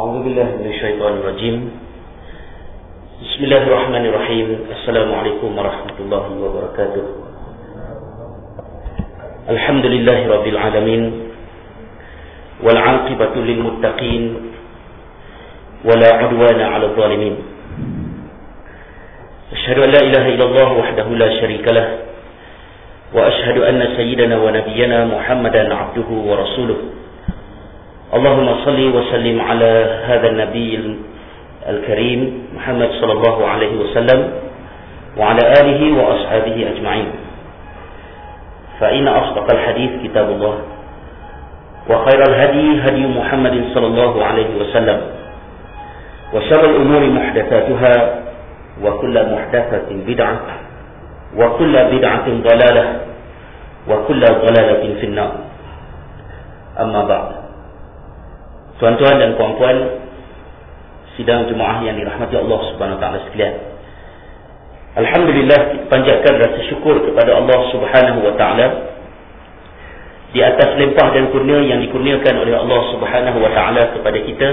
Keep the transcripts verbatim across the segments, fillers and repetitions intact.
أعوذ بالله من الشيطان الرجيم. بسم الله الرحمن الرحيم. السلام عليكم ورحمة الله وبركاته. الحمد لله رب العالمين والعاقبة للمتقين ولا عدوان على الظالمين. أشهد أن لا إله إلا الله وحده لا شريك له وأشهد أن سيدنا ونبينا محمدا عبده ورسوله. اللهم صل وسلم على هذا النبي الكريم محمد صلى الله عليه وسلم وعلى آله وأصحابه أجمعين. فإن أصدق الحديث كتاب الله وخير الهدي هدي محمد صلى الله عليه وسلم وشر الأمور محدثاتها وكل محدثة بدعة وكل بدعة ضلالة وكل ضلالة في النار. أما بعد. Tuan-tuan dan puan-puan sidang jemaah yang dirahmati Allah Subhanahu wa taala sekalian. Alhamdulillah, kita panjatkan rasa syukur kepada Allah Subhanahu wa taala di atas limpah dan kurnia yang dikurniakan oleh Allah Subhanahu wa taala kepada kita,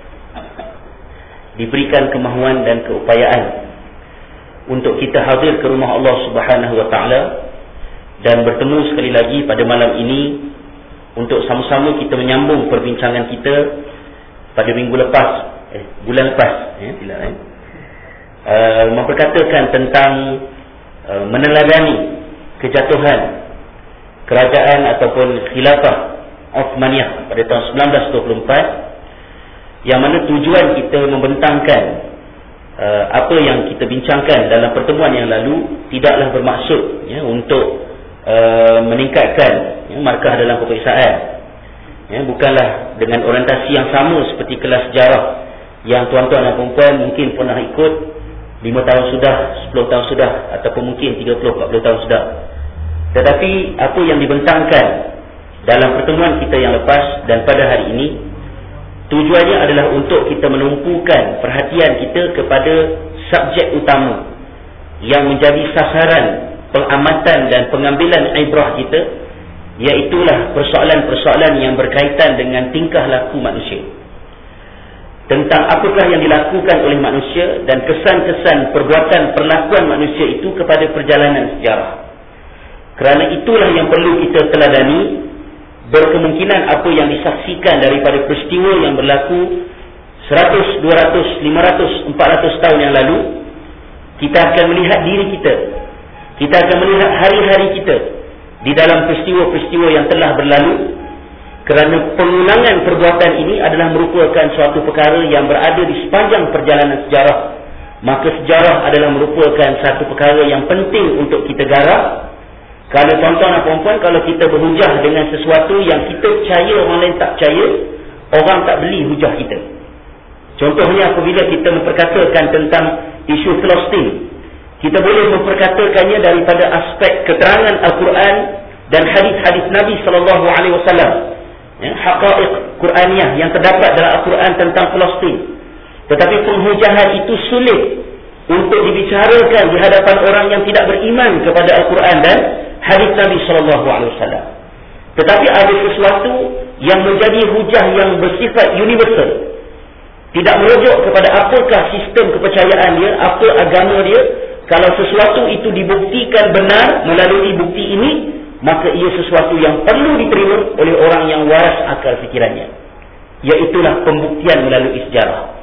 diberikan kemahuan dan keupayaan untuk kita hadir ke rumah Allah Subhanahu wa taala dan bertemu sekali lagi pada malam ini untuk sama-sama kita menyambung perbincangan kita pada minggu lepas, eh, bulan lepas, eh, tidak lain, uh, memperkatakan tentang uh, meneladani kejatuhan kerajaan ataupun khilafah Uthmaniyah pada tahun seribu sembilan ratus dua puluh empat, yang mana tujuan kita membentangkan uh, apa yang kita bincangkan dalam pertemuan yang lalu tidaklah bermaksud ya, untuk uh, meningkatkan ya, markah dalam peperiksaan, ya, bukanlah dengan orientasi yang sama seperti kelas sejarah yang tuan-tuan dan perempuan mungkin pernah ikut lima tahun sudah, sepuluh tahun sudah, ataupun mungkin tiga puluh empat puluh tahun sudah. Tetapi apa yang dibentangkan dalam pertemuan kita yang lepas dan pada hari ini, tujuannya adalah untuk kita menumpukan perhatian kita kepada subjek utama yang menjadi sasaran pengamatan dan pengambilan ibrah kita, iaitulah persoalan-persoalan yang berkaitan dengan tingkah laku manusia, tentang apakah yang dilakukan oleh manusia dan kesan-kesan perbuatan perlakuan manusia itu kepada perjalanan sejarah. Kerana itulah yang perlu kita teladani. Berkemungkinan apa yang disaksikan daripada peristiwa yang berlaku seratus, dua ratus, lima ratus, empat ratus tahun yang lalu, kita akan melihat diri kita, kita akan melihat hari-hari kita di dalam peristiwa-peristiwa yang telah berlalu. Kerana pengulangan perbuatan ini adalah merupakan suatu perkara yang berada di sepanjang perjalanan sejarah, maka sejarah adalah merupakan satu perkara yang penting untuk kita garap. Kalau tuan-tuan dan puan-puan, kalau kita berhujah dengan sesuatu yang kita percaya orang lain tak percaya, orang tak beli hujah kita. Contohnya apabila kita memperkatakan tentang isu Palestin, kita boleh memperkatakannya daripada aspek keterangan Al-Quran dan hadis-hadis Nabi sallallahu alaihi wasallam, ya, haqaiq Quraniyah yang terdapat dalam Al-Quran tentang Palestin. Tetapi penghujahan itu sulit untuk dibicarakan di hadapan orang yang tidak beriman kepada Al-Quran dan hadis Nabi sallallahu alaihi wasallam. Tetapi ada sesuatu yang menjadi hujah yang bersifat universal, tidak merujuk kepada apakah sistem kepercayaan dia, apa agama dia. Kalau sesuatu itu dibuktikan benar melalui bukti ini, maka ia sesuatu yang perlu diterima oleh orang yang waras akal fikirannya, iaitulah pembuktian melalui sejarah.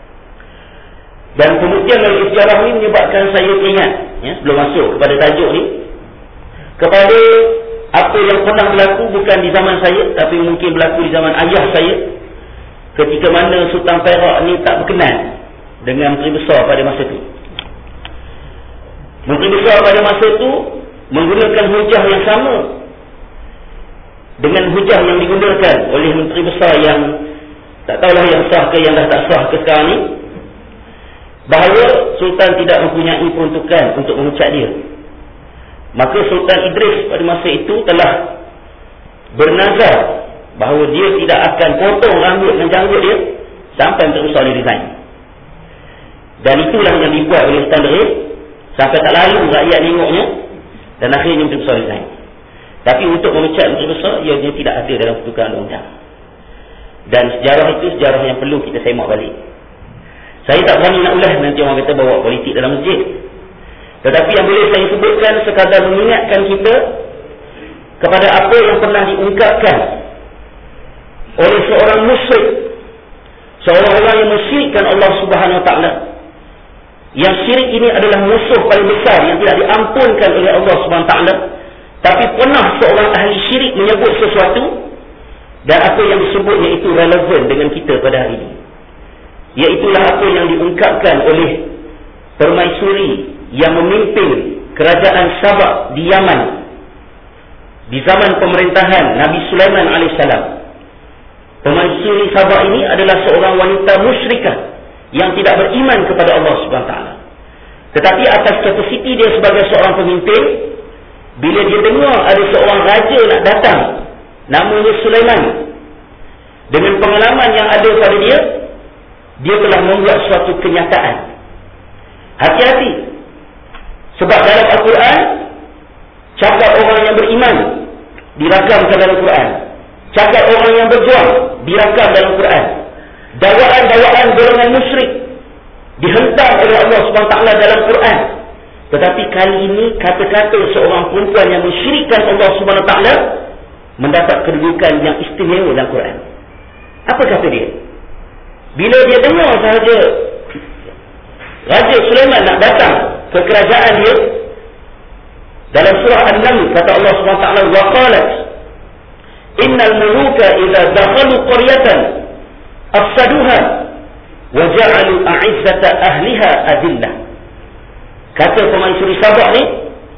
Dan pembuktian melalui sejarah ini menyebabkan saya ingat, ya, sebelum masuk kepada tajuk ni, kepada apa yang pernah berlaku bukan di zaman saya, tapi mungkin berlaku di zaman ayah saya, ketika mana Sultan Perak ni tak berkenan dengan Menteri Besar pada masa itu. Menteri Besar pada masa itu menggunakan hujah yang sama dengan hujah yang digunakan oleh Menteri Besar yang tak tahulah yang sah ke yang dah tak sah ke sekarang ni, bahawa Sultan tidak mempunyai peruntukan untuk memecat dia. Maka Sultan Idris pada masa itu telah bernazar bahawa dia tidak akan potong rambut dan janggut dia sampai Menteri Besar dia resign. Dan itulah yang dibuat oleh Sultan Idris, sampai tak lalu rakyat tengoknya, dan akhirnya Menteri Besar resign. Tapi untuk memecat Menteri Besar, ia dia tidak ada dalam ketentuan undang-undang. Dan sejarah itu sejarah yang perlu kita semak balik. Saya tak berani nak ulas nanti orang kata bawa politik dalam masjid. Tetapi yang boleh saya sebutkan sekadar mengingatkan kita kepada apa yang pernah diungkapkan oleh seorang musyrik, seorang orang yang mensyirikkan Allah Subhanahu Wa Taala. Yang syirik ini adalah musuh paling besar yang tidak diampunkan oleh Allah Subhanahu Wa Taala. Tapi pernah seorang ahli syirik menyebut sesuatu, dan apa yang disebutnya itu relevan dengan kita pada hari ini. Iaitulah apa yang diungkapkan oleh permaisuri yang memimpin kerajaan Sabak di Yaman di zaman pemerintahan Nabi Sulaiman alaihissalam. Permaisuri Sabak ini adalah seorang wanita musyrikah yang tidak beriman kepada Allah Subhanahu Wa Taala. Tetapi atas kapasiti dia sebagai seorang pemimpin, bila dia dengar ada seorang raja nak datang, namanya Sulaiman, dengan pengalaman yang ada pada dia, dia telah membuat suatu kenyataan. Hati-hati, sebab dalam Al-Quran cakap orang yang beriman dirakamkan dalam Quran, cakap orang yang berjuang dirakam dalam Quran. Dakwaan-dakwaan golongan musyrik dihentam oleh Allah Subhanahu Wa Taala dalam Quran. Tetapi kali ini kata-kata seorang perempuan yang mensyirikkan Allah Subhanahu Wa Taala mendapat kedudukan yang istimewa dalam Quran. Apa kata dia? Bila dia dengar sahaja Raja Sulaiman nak datang ke kerajaan dia, dalam surah An-Naml kata Allah Subhanahu Wa Taala, wa qalat innal muluka idza dakhalu qaryatan afsaduha wa ja'alu a'izzata ahliha adillah. Kata permaisuri Sabak ni,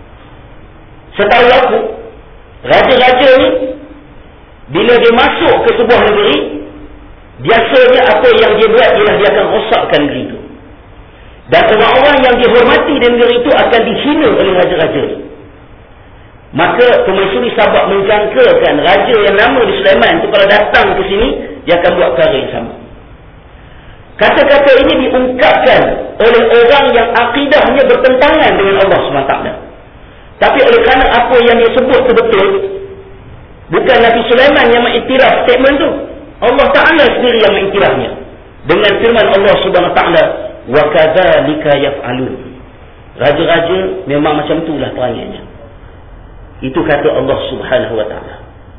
setahu aku, raja-raja ni bila dia masuk ke sebuah negeri, biasanya apa yang dia buat ialah dia akan rosakkan negeri itu. Dan orang-orang yang dihormati di negeri itu akan dihina oleh raja-raja ni. Maka permaisuri Sabak menjangkakan raja yang nama di Sulaiman itu kalau datang ke sini, dia akan buat perkara yang sama. Kata-kata ini diungkapkan oleh orang yang akidahnya bertentangan dengan Allah subhanahu wa taala. Tapi oleh kerana apa yang dia sebut itu betul, bukan Nabi Sulaiman yang mengiktiraf statement itu, Allah Ta'ala sendiri yang mengiktirafnya dengan firman Allah Subhanahu Wa Ta'ala, wa kadzalika yaf'alun. Raja-raja memang macam itulah perangai. Itu kata Allah Subhanahu Wa Ta'ala.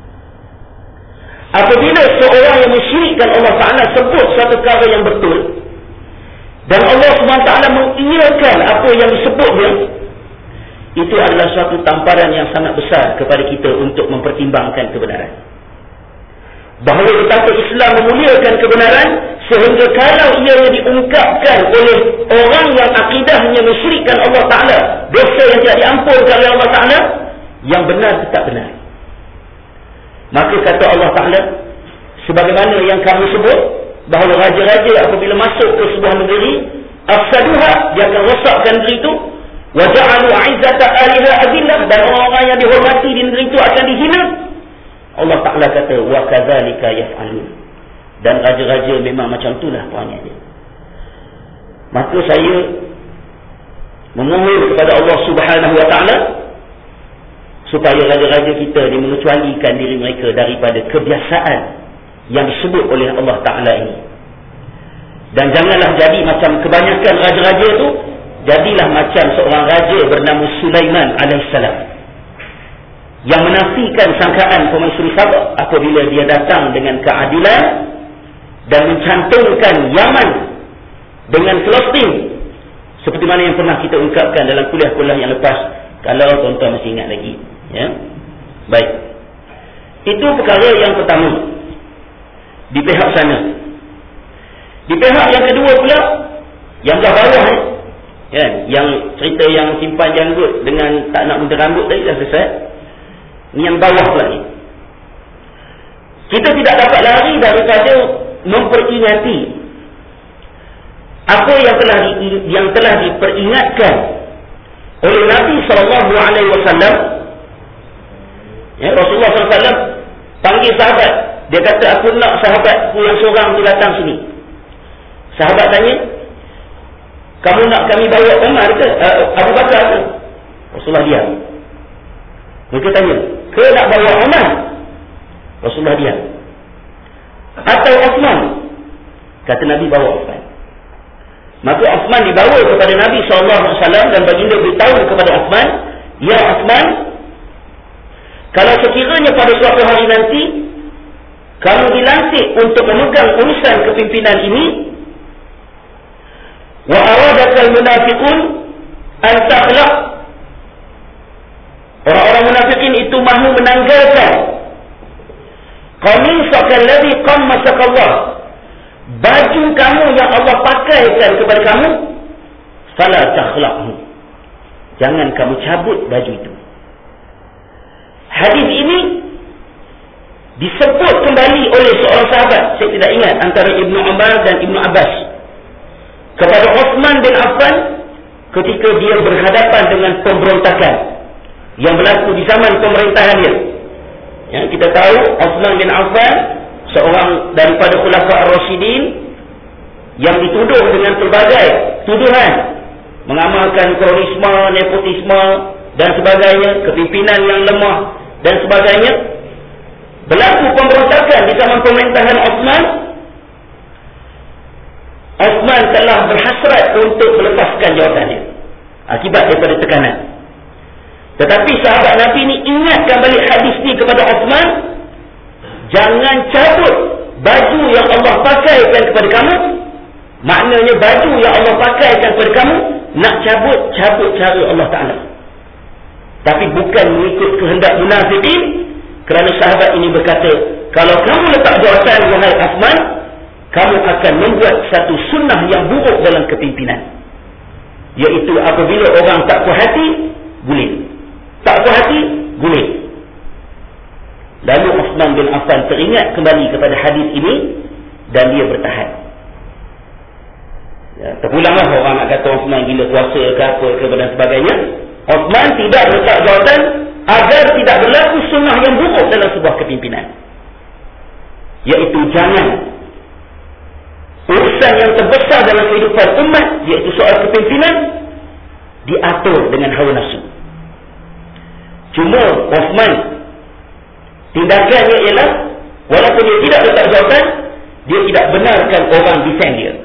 Apabila seorang yang mensyirikkan Allah Ta'ala sebut satu perkara yang betul, dan Allah Subhanahu Wa Ta'ala mengiyakan apa yang disebutnya, itu adalah suatu tamparan yang sangat besar kepada kita untuk mempertimbangkan kebenaran. Bahawa betapa Islam memuliakan kebenaran, sehingga kalau ia diungkapkan oleh orang yang akidahnya mensyirikkan Allah Ta'ala, dosa yang tidak diampunkan oleh Allah Ta'ala, yang benar tetap benar. Maka kata Allah Ta'ala, sebagaimana yang kami sebut, bahawa raja-raja apabila masuk ke sebuah negeri, afsaduha, dia akan rosakkan negeri itu, wa ja'alu 'izzata ahliha adillah, dan orang-orang yang dihormati di negeri itu akan dihina. Allah Ta'ala kata, wa kadzalika yaf'alun. Dan raja-raja memang macam itulah perangai. Maka saya memohon kepada Allah Subhanahu Wa Ta'ala supaya raja-raja kita ni mengecualikan diri mereka daripada kebiasaan yang disebut oleh Allah Ta'ala ini. Dan janganlah jadi macam kebanyakan raja-raja itu, jadilah macam seorang raja bernama Sulaiman alaihissalam, yang menafikan sangkaan permaisuri Sabak apabila dia datang dengan keadilan dan mencantumkan Yaman dengan Palestin, seperti mana yang pernah kita ungkapkan dalam kuliah-kuliah yang lepas, kalau tuan-tuan masih ingat lagi, ya. Baik, itu perkara yang pertama di pihak sana. Di pihak yang kedua pula, yang belah bawah ni, ya, yang cerita yang simpan janggut dengan tak nak mundur rambut tadi dah selesai. Ni yang bawah pula ni. Kita tidak dapat lari daripada memperingati apa yang telah di, yang telah diperingatkan oleh Nabi sallallahu alaihi wasallam. Ya, Rasulullah sallallahu alaihi wasallam panggil sahabat. Dia kata, aku nak sahabatku yang seorang tu datang sini. Sahabat tanya, kamu nak kami bawa Umar ke? Uh, Abu Bakar ke? Rasulullah diam. Mereka tanya, ke nak bawa Umar? Rasulullah diam. atau Uthman? Kata Nabi, bawa Uthman. Maka Uthman dibawa kepada Nabi sallallahu alaihi wasallam dan baginda beritahu kepada Uthman, ya Uthman, kalau sekiranya pada suatu hari nanti kamu dilantik untuk memegang urusan kepimpinan ini, wa aradakal munafiqun an takhlaq, orang-orang munafikin itu mahu menanggalkan qamisaka alladhi qammasaka Allah, baju kamu yang Allah pakaikan kepada kamu, fala takhlaqhu, jangan kamu cabut baju itu. Hadis ini disebut kembali oleh seorang sahabat, saya tidak ingat, antara Ibnu Umar dan Ibnu Abbas, kepada Uthman bin Affan ketika dia berhadapan dengan pemberontakan yang berlaku di zaman pemerintahan dia. Ya, kita tahu Uthman bin Affan seorang daripada Khulafa Ar-Rasyidin yang dituduh dengan pelbagai tuduhan, mengamalkan terorisme, nepotisme dan sebagainya, kepimpinan yang lemah dan sebagainya. Berlaku pemberontakan di zaman pemerintahan Uthman. Uthman telah berhasrat untuk melepaskan jawatannya akibat daripada tekanan. Tetapi sahabat Nabi ini ingatkan balik hadis ni kepada Uthman, jangan cabut baju yang Allah pakaikan kepada kamu. Maknanya baju yang Allah pakaikan kepada kamu, nak cabut, cabut cara Allah Ta'ala, tapi bukan mengikut kehendak munafikin. Kerana sahabat ini berkata, kalau kamu letak jawatan, wahai Uthman, kamu akan membuat satu sunnah yang buruk dalam kepimpinan, iaitu apabila orang tak puas hati, guling. Tak puas hati, guling. Lalu Uthman bin Affan teringat kembali kepada hadis ini dan dia bertahan. Ya, terpulanglah orang nak kata Uthman gila kuasa ke apa ke dan sebagainya. Uthman tidak letak jawatan agar tidak berlaku sunnah yang buruk dalam sebuah kepimpinan, iaitu jangan urusan yang terbesar dalam kehidupan umat, iaitu soal kepimpinan, diatur dengan hawa nafsu. Cuma Uthman tindakannya ialah, walaupun dia tidak letak jawatan, dia tidak benarkan orang defend dia.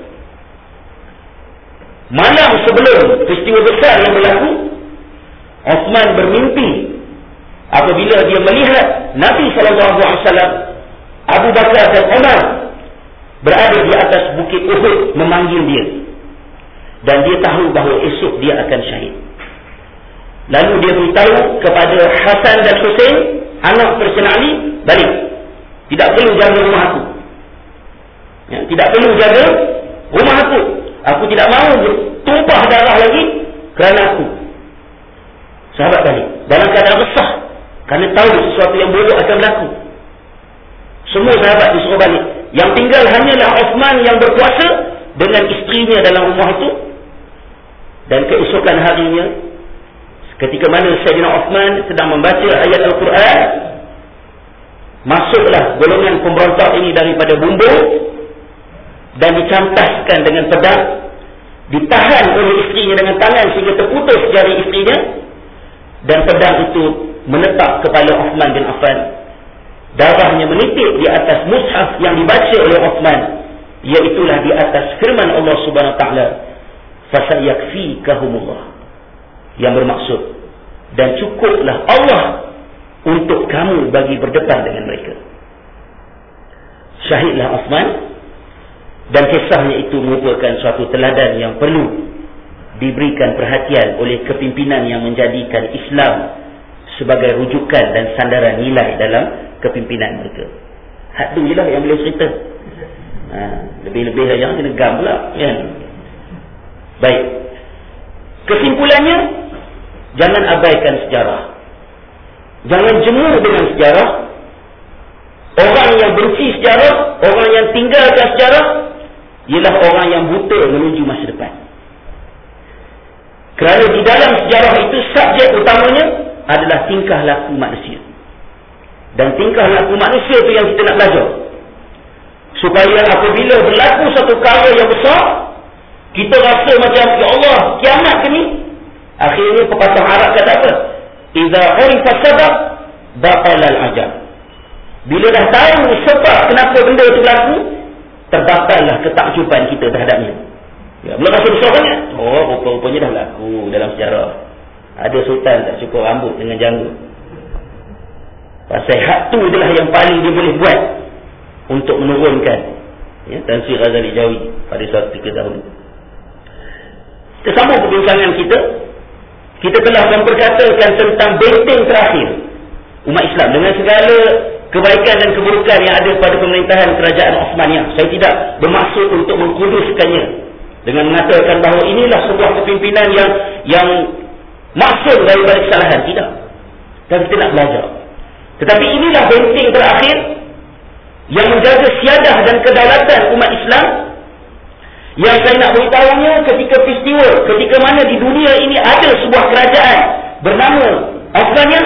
Malam sebelum peristiwa besar yang berlaku, Uthman bermimpi apabila dia melihat Nabi sallallahu alaihi wasallam, Abu Bakar dan Umar berada di atas bukit Uhud memanggil dia, dan dia tahu bahawa esok dia akan syahid. Lalu dia beritahu kepada Hasan dan Husain, anak Presiden Ali, balik, tidak perlu jaga rumah aku, ya, tidak perlu jaga rumah aku, aku tidak mahu tumpah darah lagi kerana aku. Sahabat balik dalam keadaan resah kerana tahu sesuatu yang buruk akan berlaku. Semua sahabat disuruh balik. Yang tinggal hanyalah Uthman yang berkuasa dengan isterinya dalam rumah itu. Dan keesokan harinya, ketika mana Sayyidina Uthman sedang membaca ayat Al-Quran, masuklah golongan pemberontak ini daripada bumbung dan dicantaskan dengan pedang, ditahan oleh isterinya dengan tangan sehingga terputus jari isterinya, dan pedang itu menetap kepala Uthman bin Affan. Darahnya menitik di atas mushaf yang dibaca oleh Uthman, iaitulah di atas firman Allah Subhanahu wa taala, fasayakfikahumullah, yang bermaksud, dan cukuplah Allah untuk kamu bagi berdepan dengan mereka. Syahidlah Uthman, dan kisahnya itu merupakan suatu teladan yang perlu diberikan perhatian oleh kepimpinan yang menjadikan Islam sebagai rujukan dan sandaran nilai dalam kepimpinan mereka. Hak tu je lah yang boleh cerita. Ha, lebih-lebih lah jangan kena gam pula, kan? Baik. Kesimpulannya, jangan abaikan sejarah. Jangan jemur dengan sejarah. Orang yang benci sejarah, orang yang tinggalkan sejarah, ialah orang yang buta menuju masa depan. Kerana di dalam sejarah itu subjek utamanya adalah tingkah laku manusia. Dan tingkah laku manusia itu yang kita nak belajar, supaya apabila berlaku satu perkara yang besar, kita rasa macam, ya Allah, kiamat ke ni? Akhirnya pepatah Arab kata apa? Idza urifa sabab batala al-ajab. Bila dah tahu sebab kenapa benda itu berlaku, terbatallah ketakjuban kita terhadapnya. Ya, belum rasa besar sangat. Oh, rupa-rupanya dah berlaku dalam sejarah. Ada sultan tak cukup rambut dengan janggut. Pasal hak tu adalah yang paling dia boleh buat untuk menurunkan, ya, Tan Sri Ghazali Jawi pada suatu ketika dahulu. Kita sambung perbincangan kita. Kita telah memperkatakan tentang benteng terakhir umat Islam dengan segala kebaikan dan keburukan yang ada pada pemerintahan kerajaan Osmaniyah. Saya tidak bermaksud untuk mengkuduskannya dengan mengatakan bahawa inilah sebuah kepimpinan yang yang maksud daripada kesalahan. Tidak. Dan kita nak belajar. Tetapi inilah benteng terakhir yang menjaga siadah dan kedaulatan umat Islam, yang saya nak beritahunya ketika peristiwa, ketika mana di dunia ini ada sebuah kerajaan bernama Osmaniyah,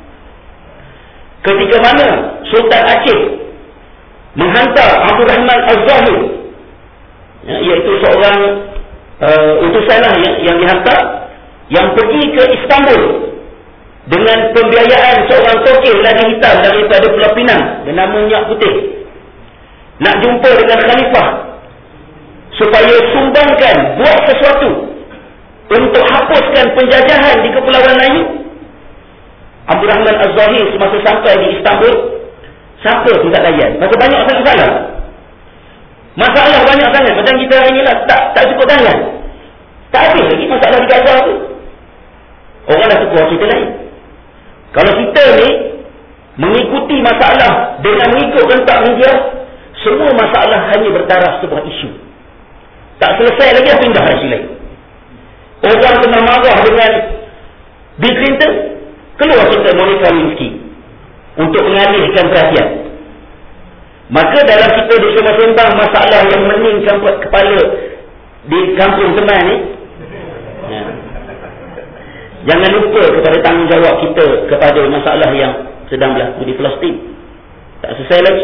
ketika mana Sultan Aceh menghantar Abdul Rahman Az-Zahir, ya, iaitu seorang uh, utusanlah yang, yang dihantar, yang pergi ke Istanbul dengan pembiayaan seorang tokeh lagi hitam daripada Pulau Pinang bernama Nyak Putih, nak jumpa dengan Khalifah supaya sumbangkan, buat sesuatu untuk hapuskan penjajahan di Kepulauan Melayu. Abdul Rahman Az-Zahir semasa sampai di Istanbul, siapa pun tak layan. Masa banyak sangat masalah. Masalah banyak sangat. Macam kita hari ni lah, tak, tak cukup tangan. Tak habis lagi masalah di Gaza tu. Orang dah suka cerita lain. Kalau kita ni mengikuti masalah dengan mengikut rentak media, semua masalah hanya bertaraf sebuah isu. Tak selesai lagi, dah pindah isu lain. Orang tengah marah dengan Bill Clinton, keluar cerita Monica Lewinsky untuk mengalihkan perhatian. Maka dalam kita disembang-sembang masalah yang meningkan kepala di kampung teman ni, ya, jangan lupa kepada tanggungjawab kita kepada masalah yang sedang berlaku di Palestin. Tak selesai lagi.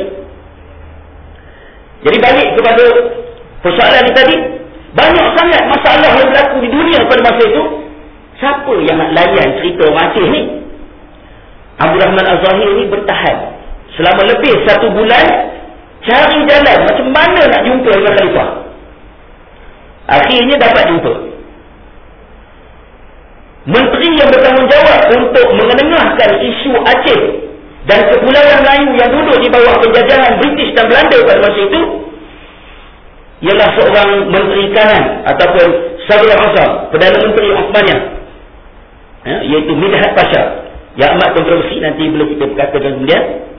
Jadi balik kepada persoalan ni tadi, banyak sangat masalah yang berlaku di dunia pada masa itu. Siapa yang nak layan cerita orang Aceh ni? Abdul Rahman Az-Zahir ni bertahan selama lebih satu bulan, cari jalan macam mana nak jumpa dengan Khalifah. Akhirnya dapat jumpa. Menteri yang bertanggungjawab untuk mengenengahkan isu Aceh dan Kepulauan Melayu yang duduk di bawah penjajahan British dan Belanda pada masa itu ialah seorang menteri kanan ataupun Sadr Azam, Perdana Menteri Osmaniyah, ya, iaitu Midhat Pasha, yang amat kontroversi, nanti boleh kita berkatakan kemudian.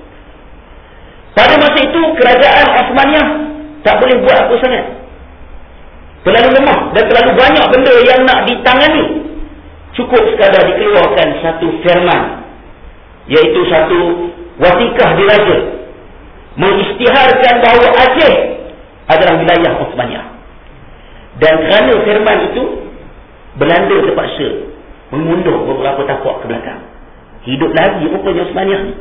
Pada masa itu kerajaan Osmaniyah tak boleh buat apa sangat, terlalu lemah dan terlalu banyak benda yang nak ditangani. Cukup sekadar dikeluarkan satu firman, iaitu satu wasikah diraja mengisytiharkan bahawa Aceh adalah wilayah Osmaniyah. Dan kerana firman itu, Belanda terpaksa mengundur beberapa tapak ke belakang. Hidup lagi rupanya Osmaniyah ni.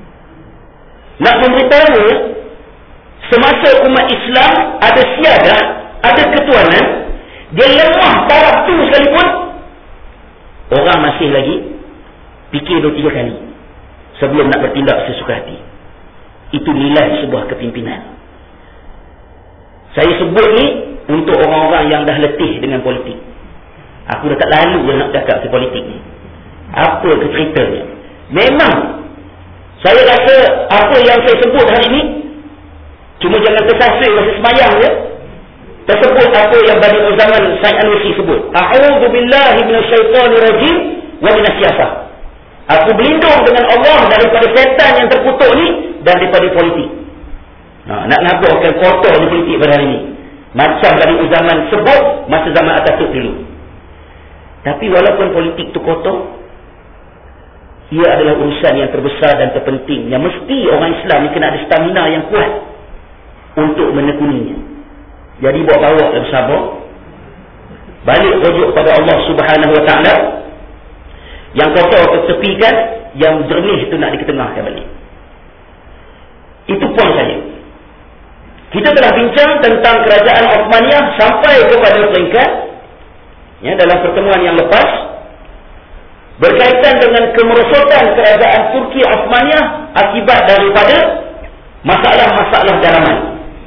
Nak memberitahu, semasa umat Islam ada siadah, ada ketuanan, dia lemah taraf tu sekalipun, orang masih lagi fikir dua tiga kali sebelum nak bertindak sesuka hati. Itu nilai sebuah kepimpinan. Saya sebut ni untuk orang-orang yang dah letih dengan politik. Aku dah tak lalu yang nak cakap si politik ni. Apa ke ceritanya? Memang saya rasa apa yang saya sebut hari ni, cuma jangan tersasar masa semayang je, tersebut apa yang Bani Zaman Said Anusi sebut. A'udzu billahi minasyaitonir rajim wa minasyasah. Aku berlindung dengan Allah daripada setan yang terkutuk ni dan daripada politik. Nah, nak nampakkan kotor di politik pada hari ini. Macam Bani Zaman sebut masa zaman Ataturk dulu. Tapi walaupun politik tu kotor, ia adalah urusan yang terbesar dan terpenting yang mesti orang Islam ni kena ada stamina yang kuat untuk menekuninya. Jadi bawa-bawa dan bersabar, balik rujuk pada Allah Subhanahu Wa Taala. Yang kotor tertepikan, yang jernih itu nak diketengahkan balik. Itu poin saya. Kita telah bincang tentang kerajaan Osmaniyah sampai kepada peringkat, ya, dalam pertemuan yang lepas, berkaitan dengan kemerosotan kerajaan Turki Osmaniyah akibat daripada masalah-masalah dalaman.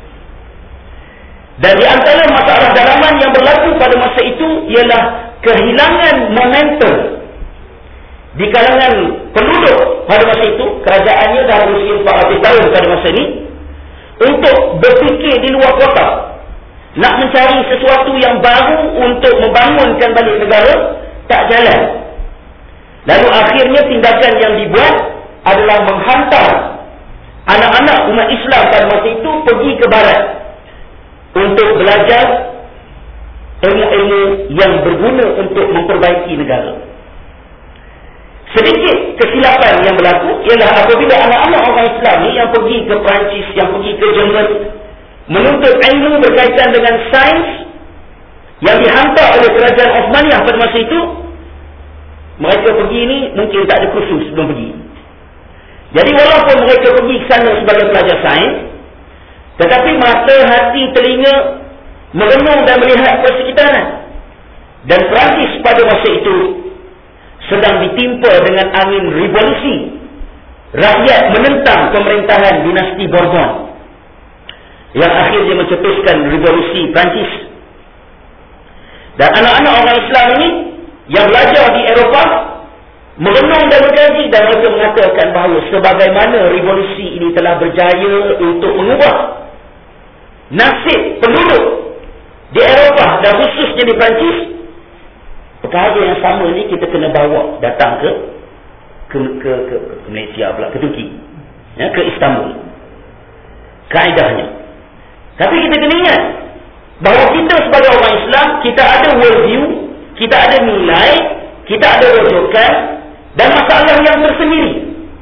Dan di antara masalah dalaman yang berlaku pada masa itu ialah kehilangan momentum di kalangan penduduk pada masa itu. Kerajaannya dah berusia empat ratus tahun pada masa ini, untuk berfikir di luar kota, nak mencari sesuatu yang baru untuk membangunkan balik negara, tak jalan. Lalu akhirnya tindakan yang dibuat adalah menghantar anak-anak umat Islam pada masa itu pergi ke barat untuk belajar ilmu-ilmu yang berguna untuk memperbaiki negara. Sedikit kesilapan yang berlaku ialah apabila anak-anak orang Islam ni yang pergi ke Perancis, yang pergi ke Jerman menuntut ilmu berkaitan dengan sains yang dihantar oleh kerajaan Osmaniyah pada masa itu, mereka pergi ni mungkin tak ada kursus sebelum pergi. Jadi walaupun mereka pergi ke sana sebagai pelajar sains, tetapi mata, hati, telinga merenung dan melihat persekitaran. Dan Perancis pada masa itu sedang ditimpa dengan angin revolusi. Rakyat menentang pemerintahan dinasti Bourbon yang akhirnya mencetuskan revolusi Perancis. Dan anak-anak orang Islam ini yang belajar di Eropah merenung dan berkaji, dan mereka mengatakan bahawa sebagaimana revolusi ini telah berjaya untuk mengubah nasib penduduk di Eropah dan khususnya di Perancis, perkara yang sama ni kita kena bawa datang ke ke ke, ke, ke Malaysia pula, ke Turki, ya, ke Istanbul. Kaedahnya. Tapi kita kena ingat bahawa kita sebagai orang Islam, kita ada worldview, kita ada nilai, kita ada rujukan dan masalah yang tersendiri.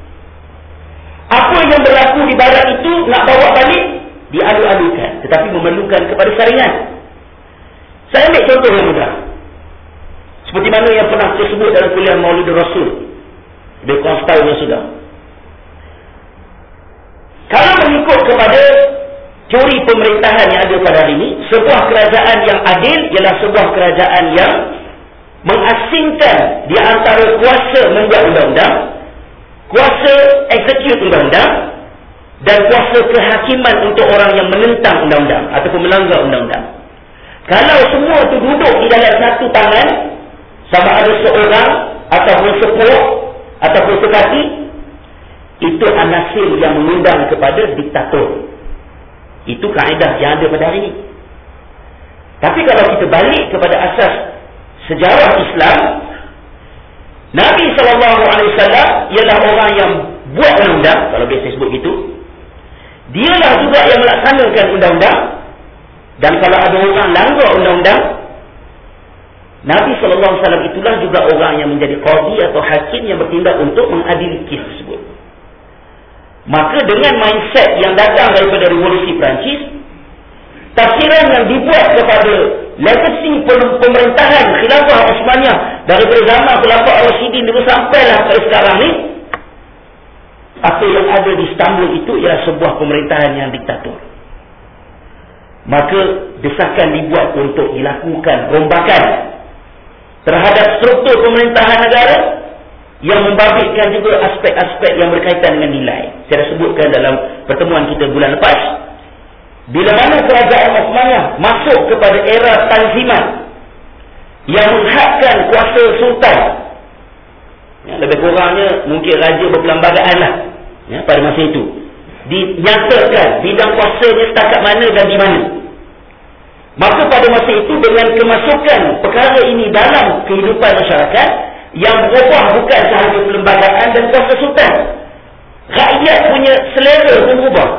Apa yang berlaku di barat itu nak bawa balik, dialu-alukan, tetapi memerlukan kepada saringan. Saya ambil contoh yang mudah, seperti mana yang pernah saya sebut dalam kuliah Maulid Rasul lebih kurang setahun yang sudah. Kalau mengikut kepada teori pemerintahan yang ada pada hari ini, sebuah kerajaan yang adil ialah sebuah kerajaan yang mengasingkan di antara kuasa membuat undang-undang, kuasa eksekut undang-undang, dan kuasa kehakiman untuk orang yang menentang undang-undang ataupun melanggar undang-undang. Kalau semua itu duduk di dalam satu tangan, sama ada seorang ataupun sepuluh ataupun sekati, itu anasir yang mengundang kepada diktator. Itu kaedah yang ada pada hari ini. Tapi kalau kita balik kepada asas sejarah Islam, Nabi sallallahu alaihi wasallam ialah orang yang buat undang-undang, kalau biasa sebut gitu. Dialah juga yang melaksanakan undang-undang. Dan kalau ada orang langgar undang-undang, Nabi sallallahu alaihi wasallam itulah juga orang yang menjadi qadi atau hakim yang bertindak untuk mengadili kes tersebut. Maka dengan mindset yang datang daripada revolusi Perancis, tafsiran yang dibuat kepada legacy pemerintahan Khilafah Osmaniyah daripada zaman Khilafah Rasyidin dulu sampailah ke sekarang ni, apa yang ada di Istanbul itu ialah sebuah pemerintahan yang diktator. Maka desakan dibuat untuk dilakukan rombakan terhadap struktur pemerintahan negara yang membabitkan juga aspek-aspek yang berkaitan dengan nilai. Saya dah sebutkan dalam pertemuan kita bulan lepas, bila mana kerajaan Osmaniyah masuk kepada era tanziman yang menghadkan kuasa sultan, ya, lebih kurangnya mungkin raja berperlembagaan lah, ya, pada masa itu dinyatakan bidang kuasanya setakat mana dan di mana. Maka pada masa itu dengan kemasukan perkara ini dalam kehidupan masyarakat, yang berubah bukan sahaja perlembagaan dan kuasa sultan, rakyat punya selera pun berubah.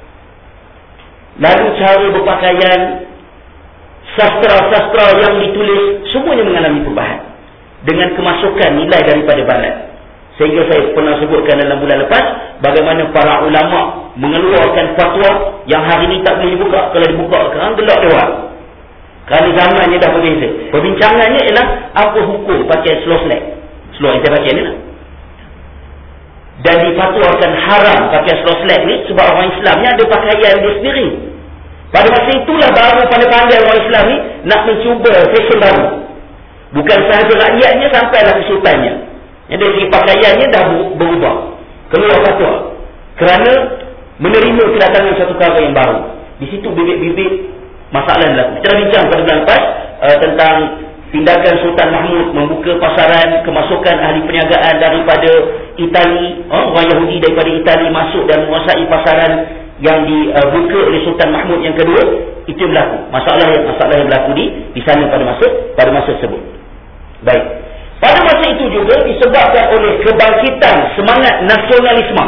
Lalu cara berpakaian, sastra-sastra yang ditulis, semuanya mengalami perubahan dengan kemasukan nilai daripada barat. Sehingga saya pernah sebutkan dalam bulan lepas bagaimana para ulama mengeluarkan fatwa yang hari ini tak boleh dibuka. Kalau dibuka sekarang gelap lewat, kerana zamannya dah berbeza. Perbincangannya ialah apa hukum pakai slow slack, slow yang saya pakai ni lah. Dan difatwakan haram pakai slow slack ni sebab orang Islam ni ada pakaian dia sendiri. Pada masa itulah baru pandai-pandai orang Islam ni nak mencuba fashion baru. Bukan sahaja rakyatnya, sampailah ke sultannya. Dari segi pakaiannya dah berubah, keluar fatwa. Kerana menerima kedatangan satu perkara yang baru. Di situ bibit-bibit masalah berlaku. Kita dah bincang pada bulan lepas uh, tentang tindakan Sultan Mahmud membuka pasaran kemasukan ahli perniagaan daripada Itali, oh, orang Yahudi daripada Itali masuk dan menguasai pasaran yang dibuka uh, oleh Sultan Mahmud yang kedua. Itu yang berlaku. Masalah yang masalah yang berlaku di di sana pada masa pada masa tersebut. Baik. Pada masa itu juga disebabkan oleh kebangkitan semangat nasionalisme.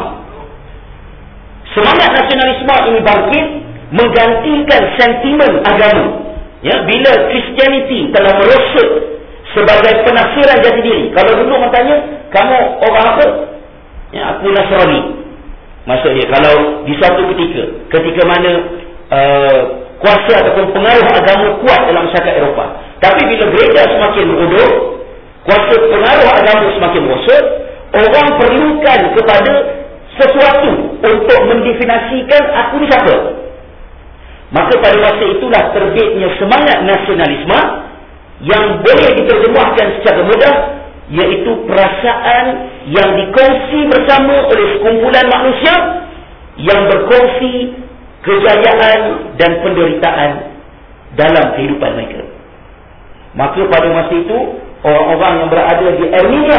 Semangat nasionalisme ini bangkit menggantikan sentimen agama. Ya, bila Christianity telah merosot sebagai penafsiran jati diri. Kalau dulu orang tanya, kamu orang apa? Ya, aku Nasrani. Maksud dia, kalau di suatu ketika, ketika mana uh, kuasa ataupun pengaruh agama kuat dalam masyarakat Eropah. Tapi bila gereja semakin merodoh, kuasa pengaruh agama semakin merosot, orang perlukan kepada sesuatu untuk mendefinisikan aku ni siapa. Maka pada masa itulah terbitnya semangat nasionalisme yang boleh diterjemahkan secara mudah, iaitu perasaan yang dikongsi bersama oleh sekumpulan manusia yang berkongsi kejayaan dan penderitaan dalam kehidupan mereka. Maka pada masa itu orang-orang yang berada di Armenia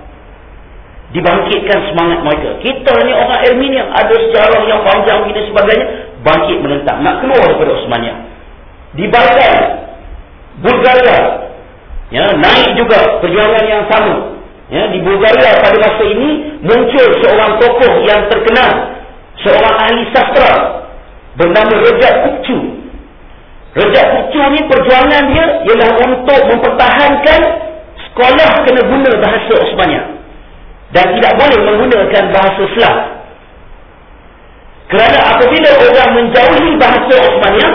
dibangkitkan semangat mereka. Kita ni orang Armenia, ada sejarah yang panjang dan sebagainya, bangkit menentang, nak keluar daripada Osmania. Di Balkan, Bulgaria, ya, naik juga perjuangan yang sama. Ya, di Bulgaria pada masa ini muncul seorang tokoh yang terkenal, seorang ahli sastra bernama Rajab Kupchu. Rajab Kupchu ni perjuangan dia ialah untuk mempertahankan sekolah kena guna bahasa Osmania dan tidak boleh menggunakan bahasa Slav. Kerana apabila orang menjauhi bahasa Osmania,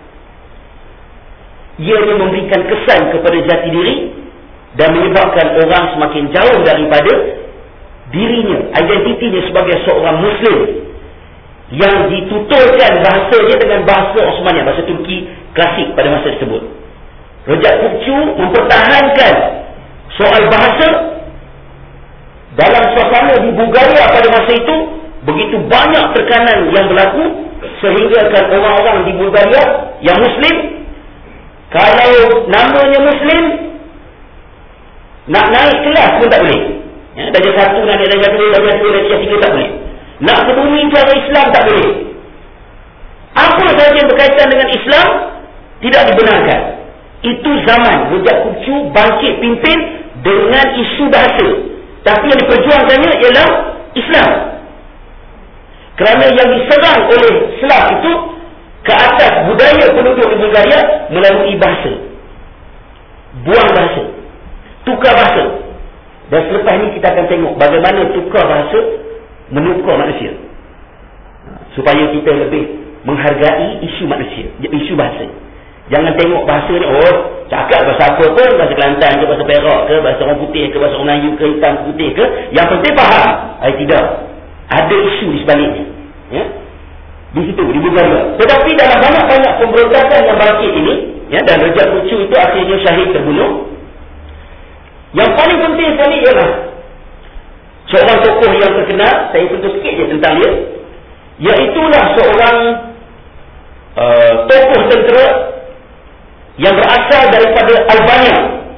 ianya memberikan kesan kepada jati diri dan menyebabkan orang semakin jauh daripada dirinya, identitinya sebagai seorang Muslim yang dituturkan bahasanya dengan bahasa Osmania, bahasa Turki klasik pada masa tersebut. Rajab Kupchu mempertahankan soal bahasa dalam suasana di Bulgaria pada masa itu. Begitu banyak tekanan yang berlaku sehingga kan orang-orang di Bulgaria yang Muslim, kalau namanya Muslim, nak naik kelas pun tak boleh. Ya, darjah satu nak naik darjah dua, darjah dua, darjah tiga tak boleh. Nak peduli cara Islam tak boleh. Apa sahaja yang berkaitan dengan Islam tidak dibenarkan. Itu zaman Rajab Kupchu bangkit pimpin dengan isu bahasa. Tapi yang diperjuangkannya ialah Islam. Kerana yang diserang oleh Slav itu ke atas budaya penduduk di Bulgaria melalui bahasa. Buang bahasa. Tukar bahasa. Dan selepas ini kita akan tengok bagaimana tukar bahasa menukar manusia. Supaya kita lebih menghargai isu manusia, isu bahasa. Jangan tengok bahasa ni, oh, cakap bahasa apa pun, bahasa Kelantan ke, bahasa Perak ke, bahasa orang putih ke, bahasa orang Melayu ke, hitam putih ke, yang penting faham. Ay, tidak. Ada isu di sebaliknya. Ya? Di situ, di Bulgaria. Tetapi dalam banyak-banyak pemberontakan yang bangkit ini, ya, dan Rajab Kupchu itu akhirnya syahid terbunuh. Yang paling penting sekali ialah seorang tokoh yang terkenal, saya sentuh sikit je tentang dia, iaitulah seorang uh, tokoh tentera yang berasal daripada Albania,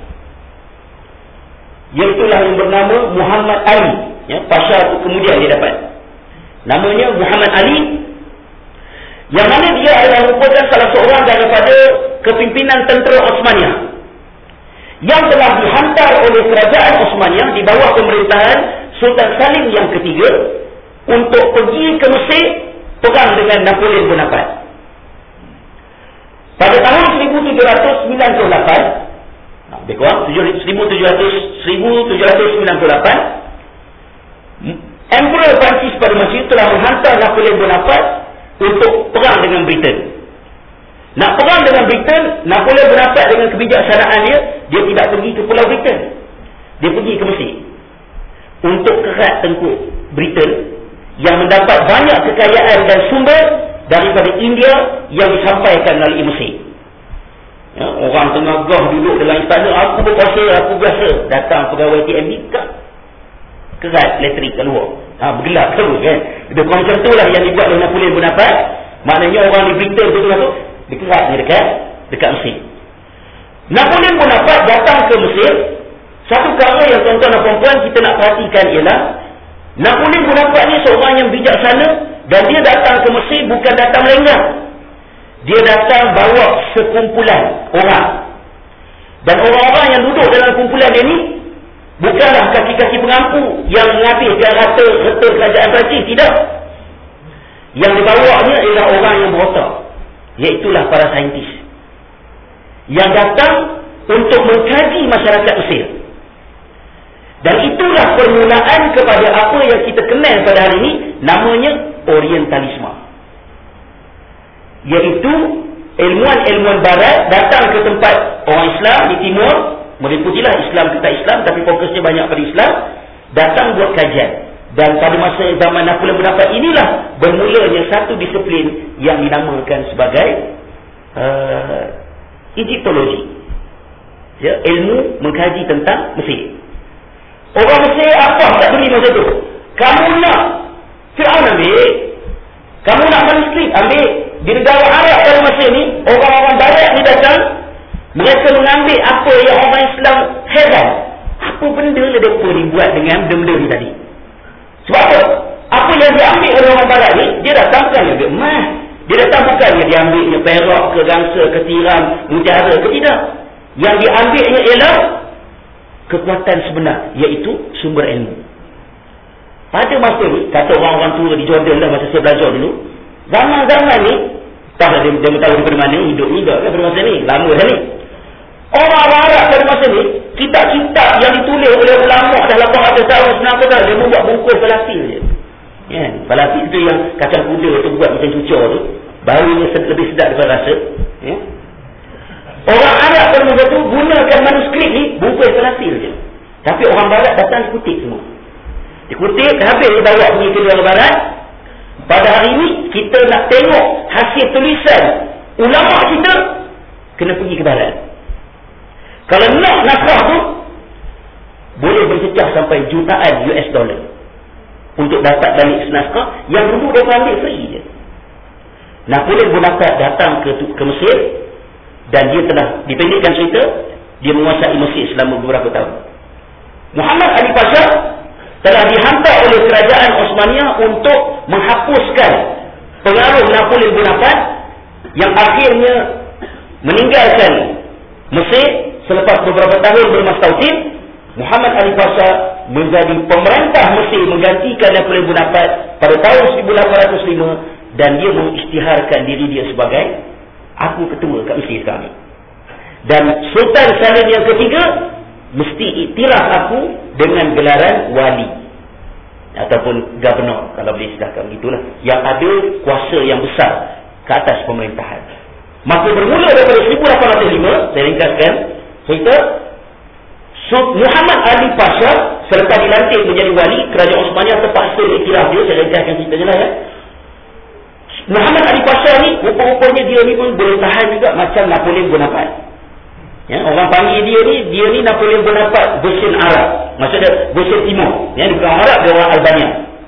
iaitulah yang bernama Muhammad Ali. Ya, pasal itu kemudian dia dapat namanya Muhammad Ali, yang mana dia adalah merupakan salah seorang daripada kepimpinan tentera Osmania yang telah dihantar oleh kerajaan Osmania di bawah pemerintahan Sultan Salim yang ketiga untuk pergi ke Mesir perang dengan Napoleon Bonaparte. Pada tahun seribu tujuh ratus sembilan puluh lapan, lebih kurang seribu tujuh ratus sembilan puluh lapan, Emperor Perancis pada masa itu telah menghantar Napoleon Bonaparte untuk perang dengan Britain. Nak perang dengan Britain, Napoleon Bonaparte dengan kebijaksanaan dia, dia tidak pergi ke Pulau Britain. Dia pergi ke Mesir untuk kerat tengkuk Britain yang mendapat banyak kekayaan dan sumber daripada India yang disampaikan melalui Mesir. Ya, orang tengah gah duduk dalam istana, aku berkuasa, aku biasa. Datang pegawai T M B, kat kerat elektrik kat luar. Ha, bergelap terus kan. Dia macam tu lah yang dibuat oleh Napoleon Bonaparte. Maknanya orang di Britain tu tu dikerat ni dekat dekat Mesir. Napoleon Bonaparte datang ke Mesir. Satu perkara yang tuan-tuan dan puan-puan kita nak perhatikan ialah Napoleon Bonaparte ni seorang yang bijaksana, dan dia datang ke Mesir bukan datang lenggang. Dia datang bawa sekumpulan orang. Dan orang-orang yang duduk dalam kumpulan dia ni bukanlah kaki-kaki pengampu yang menghabiskan rata reta kerajaan Perancis, tidak. Yang dibawanya ialah orang yang berotak, iaitulah para saintis yang datang untuk mengkaji masyarakat Mesir. Dan itulah permulaan kepada apa yang kita kenal pada hari ini namanya Orientalisme, iaitu ilmuwan-ilmuwan barat datang ke tempat orang Islam di timur, meliputilah Islam kita Islam tapi fokusnya banyak pada Islam, datang buat kajian. Dan pada masa zaman Napoleon Bonaparte inilah bermulanya satu disiplin yang dinamakan sebagai uh, Egyptologi, ya, ilmu mengkaji tentang Mesir. Orang Mesir apa tak beri masa tu? Kamu nak Fir'aun ambil, kamu nak manuskrip ambil. Di negara Arab pada masa ni, orang-orang barat ni datang, mereka mengambil apa yang orang Islam heran. Apa benda lah mereka dibuat dengan benda-benda ni tadi. Sebab apa? Apa yang diambil oleh orang barat ni, dia datang bukan ambil emas. Dia datang bukan dia ambilnya perak ke, gangsa ke, tiram, mutiara ke, tidak. Yang diambilnya ialah kekuatan sebenar, iaitu sumber ilmu. Pada masa ni, kata orang-orang tua di Jordan lah, masa saya belajar dulu, zaman-zaman ni, tak ada dia, dia tahu daripada mana hidup ni tak, pada masa ni, lama dah ni. Orang Arab pada masa ni, kitab-kitab yang ditulis oleh ulama dah lapan ratus tahun, sembilan ratus tahun, dia membuat bungkus falafel je. Ya, falafel tu yang kacang kuda tu buat macam cucur tu, baunya lebih sedap daripada rasa. Ya. Orang Arab pada masa tu gunakan manuskrip ni bungkus falafel je. Tapi orang barat datang dikutip semua. Dikutip, habis dia bawa pergi ke orang barat. Pada hari ini kita nak tengok hasil tulisan ulama kita, kena pergi ke barat. Kalau nak naskah tu boleh bercecah sampai jutaan U S dollar untuk dapat balik naskah yang dulu dia ambil free je. Napoleon Bonaparte datang ke ke Mesir, dan dia telah dipendekkan cerita, dia menguasai Mesir selama beberapa tahun. Muhammad Ali Pasha telah dihantar oleh kerajaan Osmaniyah untuk menghapuskan pengaruh Napoleon Bonaparte yang akhirnya meninggalkan Mesir selepas beberapa tahun bermastautin. Muhammad Ali Pasha menjadi pemerintah Mesir menggantikan Napoleon Bonaparte pada tahun seribu lapan ratus lima, dan dia mengisytiharkan diri dia sebagai aku ketua kat Mesir sekarang ni. Dan Sultan Salim yang ketiga mesti iktiraf aku dengan gelaran wali ataupun governor, kalau boleh istilahkan begitulah, yang ada kuasa yang besar ke atas pemerintahan. Maka bermula daripada seribu lapan ratus lima, saya ringkaskan cerita, Muhammad Ali Pasha selepas dilantik menjadi wali, kerajaan Osmaniyah terpaksa iktiraf dia. Saya ringkaskan cerita je lah ya. Muhammad Ali Pasha ni rupa-rupanya dia ni pun boleh tahan juga macam Napoleon Bonaparte. Ya, orang panggil dia ni, dia ni Napoleon Bonaparte versi Arab. Maksudnya versi timur. Ya, dia bukan Arab, dia orang Albania.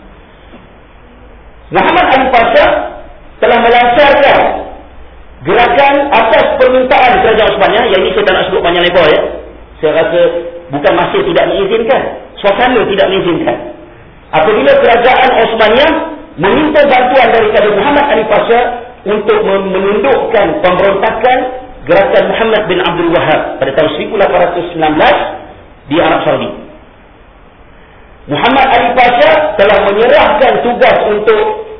Muhammad Ali Pasha telah melancarkan gerakan atas permintaan kerajaan Osmaniyah. Yang ini saya tak nak sebut panjang lebar ya. Saya rasa bukan masa tidak mengizinkan, suasana tidak mengizinkan. Apabila kerajaan Osmaniyah meminta bantuan daripada Muhammad Ali Pasha untuk menundukkan pemberontakan gerakan Muhammad bin Abdul Wahab pada tahun seribu lapan ratus sembilan belas di Arab Saudi. Muhammad Ali Pasha telah menyerahkan tugas untuk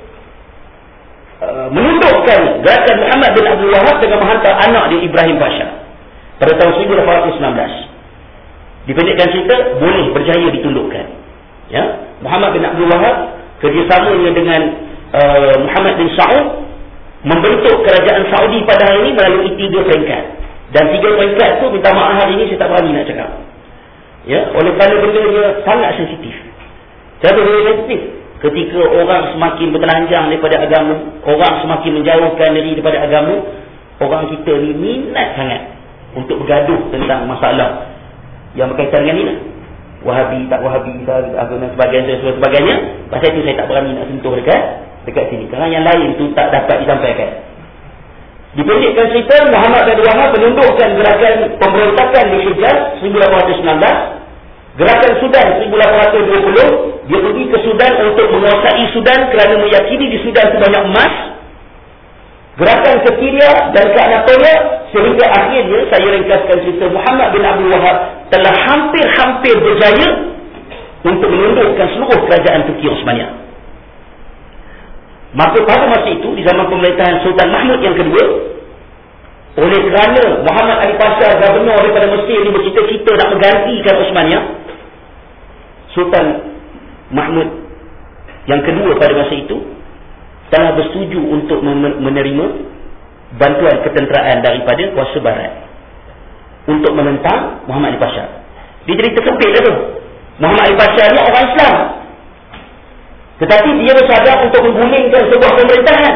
uh, menundukkan gerakan Muhammad bin Abdul Wahab dengan menghantar anak dia Ibrahim Pasha pada tahun seribu lapan ratus sembilan belas. Dipendekkan cerita, boleh berjaya ditundukkan. Ya, Muhammad bin Abdul Wahab kerjasamanya dengan uh, Muhammad bin Saud membentuk kerajaan Saudi pada hari ini melalui tiga peringkat. Dan tiga peringkat tu, minta maaf hari ini saya tak berani nak cakap. Ya, oleh kerana benda dia sangat sensitif. Cara dia sensitif. Ketika orang semakin bertelanjang daripada agama, orang semakin menjauhkan diri daripada agama, orang kita ni minat sangat untuk bergaduh tentang masalah yang berkaitan dengan ini. Wahabi, tak Wahabi, tak, apa dan sebagainya, dan sebagainya. Pasal itu saya tak berani nak sentuh dekat dekat sini. Kerana yang lain tu tak dapat disampaikan. Dipendekkan cerita, Muhammad bin Abdul Wahab menundukkan gerakan pemberontakan di Hijaz seribu lapan ratus sembilan belas. Gerakan Sudan seribu lapan ratus dua puluh. Dia pergi ke Sudan untuk menguasai Sudan kerana meyakini di Sudan itu banyak emas. Gerakan ke Syria dan ke Anatolia, sehingga akhirnya saya ringkaskan cerita, Muhammad bin Abdul Wahab telah hampir-hampir berjaya untuk menundukkan seluruh kerajaan Turki Osmaniyah. Maka pada masa itu, di zaman pemerintahan Sultan Mahmud yang kedua, oleh kerana Muhammad Ali Pasha, gubernur daripada Mesir ini bercita-cita nak menggantikan Osmaniyah, Sultan Mahmud yang kedua pada masa itu telah bersetuju untuk menerima bantuan ketenteraan daripada kuasa barat untuk menentang Muhammad Ali Pasha. Dia jadi terkepit dah tu. Muhammad Ali Pasha ni orang Islam, tetapi dia bersadar untuk menggulingkan sebuah pemerintahan.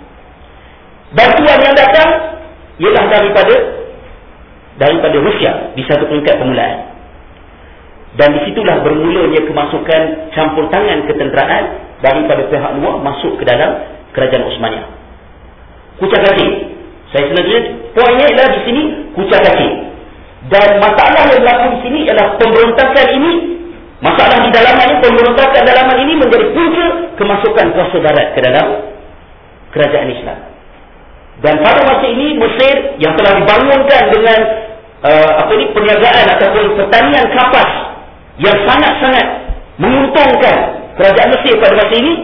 Bantuan yang datang ialah daripada daripada Rusia di satu peringkat permulaan. Dan disitulah bermulanya kemasukan campur tangan ketenteraan daripada pihak luar masuk ke dalam kerajaan Osmaniyah. Kucak-kacik. Saya sebenarnya poinnya ialah di sini kucak-kacik. Dan masalah yang berlaku di sini ialah pemberontakan ini, masalah di dalaman ini, pemberontakan dalaman ini menjadi punca kemasukan kuasa barat ke dalam kerajaan Islam. Dan pada masa ini Mesir yang telah dibangunkan dengan uh, apa ni perniagaan ataupun pertanian kapas yang sangat-sangat menguntungkan kerajaan Mesir pada masa ini,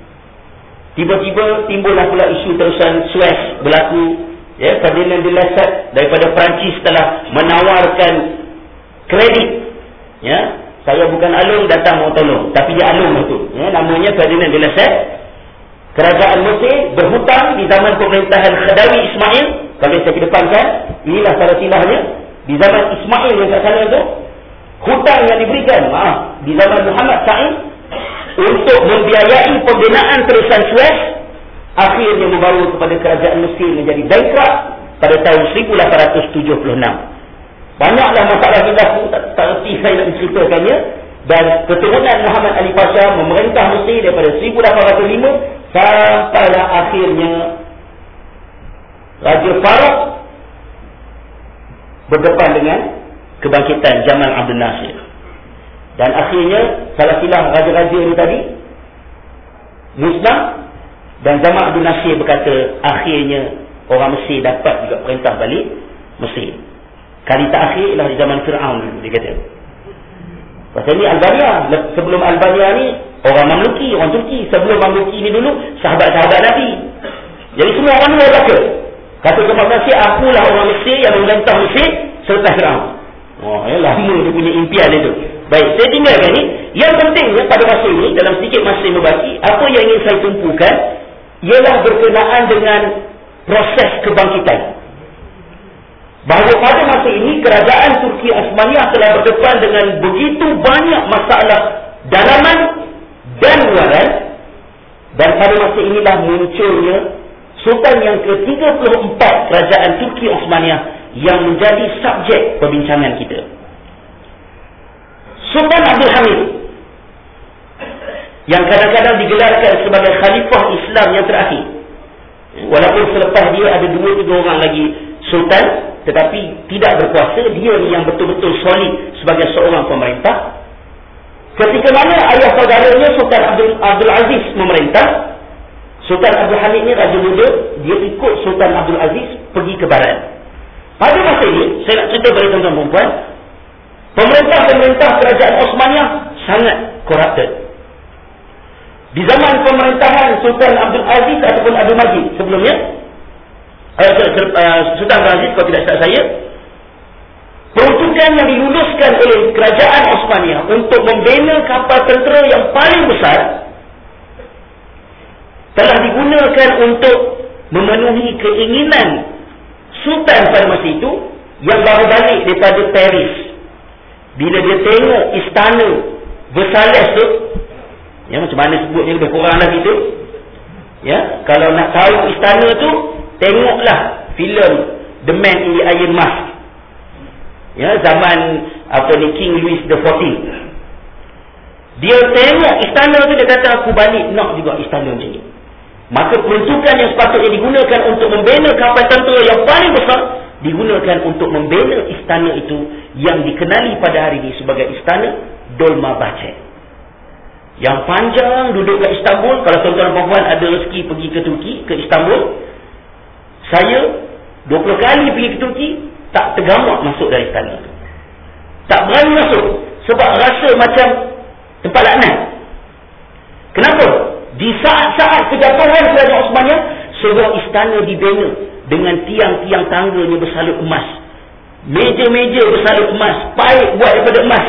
tiba-tiba timbullah pula isu terusan Suez berlaku. Ya, Ferdinand de Lesseps daripada Perancis telah menawarkan kredit. Ya, saya bukan alung datang mau tolong, tapi dia alung itu. Ya, namanya Ferdinand de Lesseps. Kerajaan Mesir berhutang di zaman pemerintahan Khadawi Ismail. Kalau saya kedepankan, inilah salah silahnya. Di zaman Ismail yang kat sana itu, hutang yang diberikan, maaf, di zaman Muhammad Said untuk membiayai pembinaan terusan Suez, akhirnya membawa kepada kerajaan Mesir menjadi bankrupt pada tahun seribu lapan ratus tujuh puluh enam. Banyaklah masalah hilaf, tak, tak reti saya nak menceritakannya. Dan keturunan Muhammad Ali Pasha memerintah Mesir daripada seribu lapan ratus lima sampailah akhirnya Raja Farouk berdepan dengan kebangkitan Jamal Abdul Nasir. Dan akhirnya salah silah raja-raja ini tadi musnah, dan Jamal Abdul Nasir berkata akhirnya orang Mesir dapat juga perintah balik Mesir. Kali terakhir ialah di zaman Fir'aun dulu, dia kata. Pasal ni Albania, sebelum Albania ni orang Mamluki, orang Turki. Sebelum Mamluki ni dulu sahabat-sahabat Nabi. Jadi semua orang luar kata. Kata Jamal Nasir, akulah orang Mesir yang memerintah Mesir selepas Fir'aun. Oh, ya, lama dia punya impian itu. Baik, saya tinggalkan ni. Yang pentingnya pada masa ini, dalam sedikit masa yang berbaki, apa yang ingin saya tumpukan ialah berkenaan dengan proses kebangkitan. Bahawa pada masa ini kerajaan Turki Osmaniyah telah berdepan dengan begitu banyak masalah dalaman dan luaran, dan pada masa inilah munculnya Sultan yang ke tiga puluh empat kerajaan Turki Osmaniyah yang menjadi subjek perbincangan kita. Sultan Abdul Hamid yang kadang-kadang digelarkan sebagai khalifah Islam yang terakhir. Walaupun selepas dia ada dua tiga orang lagi sultan, tetapi tidak berkuasa, dia yang betul-betul solid sebagai seorang pemerintah. Ketika mana ayah saudaranya Sultan Abdul, Abdul Aziz memerintah, Sultan Abdul Hamid ni raja muda, dia ikut Sultan Abdul Aziz pergi ke barat. Pada masa ini, saya nak cerita kepada tuan-tuan perempuan, pemerintah-pemerintah kerajaan Osmaniyah sangat corrupted. Di zaman pemerintahan Sultan Abdul Aziz ataupun Abdul Majid sebelumnya, uh, Sultan Abdul Aziz kalau tidak salah saya, peruntukan yang diluluskan oleh kerajaan Osmaniyah untuk membina kapal tentera yang paling besar telah digunakan untuk memenuhi keinginan Sultan pada masa itu yang baru balik daripada Paris. Bila dia tengok istana Versailles tu, ya, macam mana sebutnya lebih kurang lah gitu. Ya, kalau nak tahu istana tu, tengoklah filem The Man in the Iron Mask. Ya, zaman apa ni King Louis the fourteenth. Dia tengok istana tu, dia kata aku balik nak juga istana macam ni. Maka peruntukan yang sepatutnya digunakan untuk membina kapal tentera yang paling besar, digunakan untuk membina istana itu yang dikenali pada hari ini sebagai istana Dolmabahce. Yang panjang duduk kat Istanbul. Kalau tuan-tuan dan puan ada rezeki pergi ke Turki, ke Istanbul, saya dua puluh kali pergi ke Turki, tak tergamak masuk dari istana itu. Tak berani masuk sebab rasa macam tempat laknat. Kenapa? Di saat-saat kejatuhan Kerajaan Osmaniyah, sebuah istana dibina dengan tiang-tiang tangganya bersalut emas, meja-meja bersalut emas, paip buat daripada emas.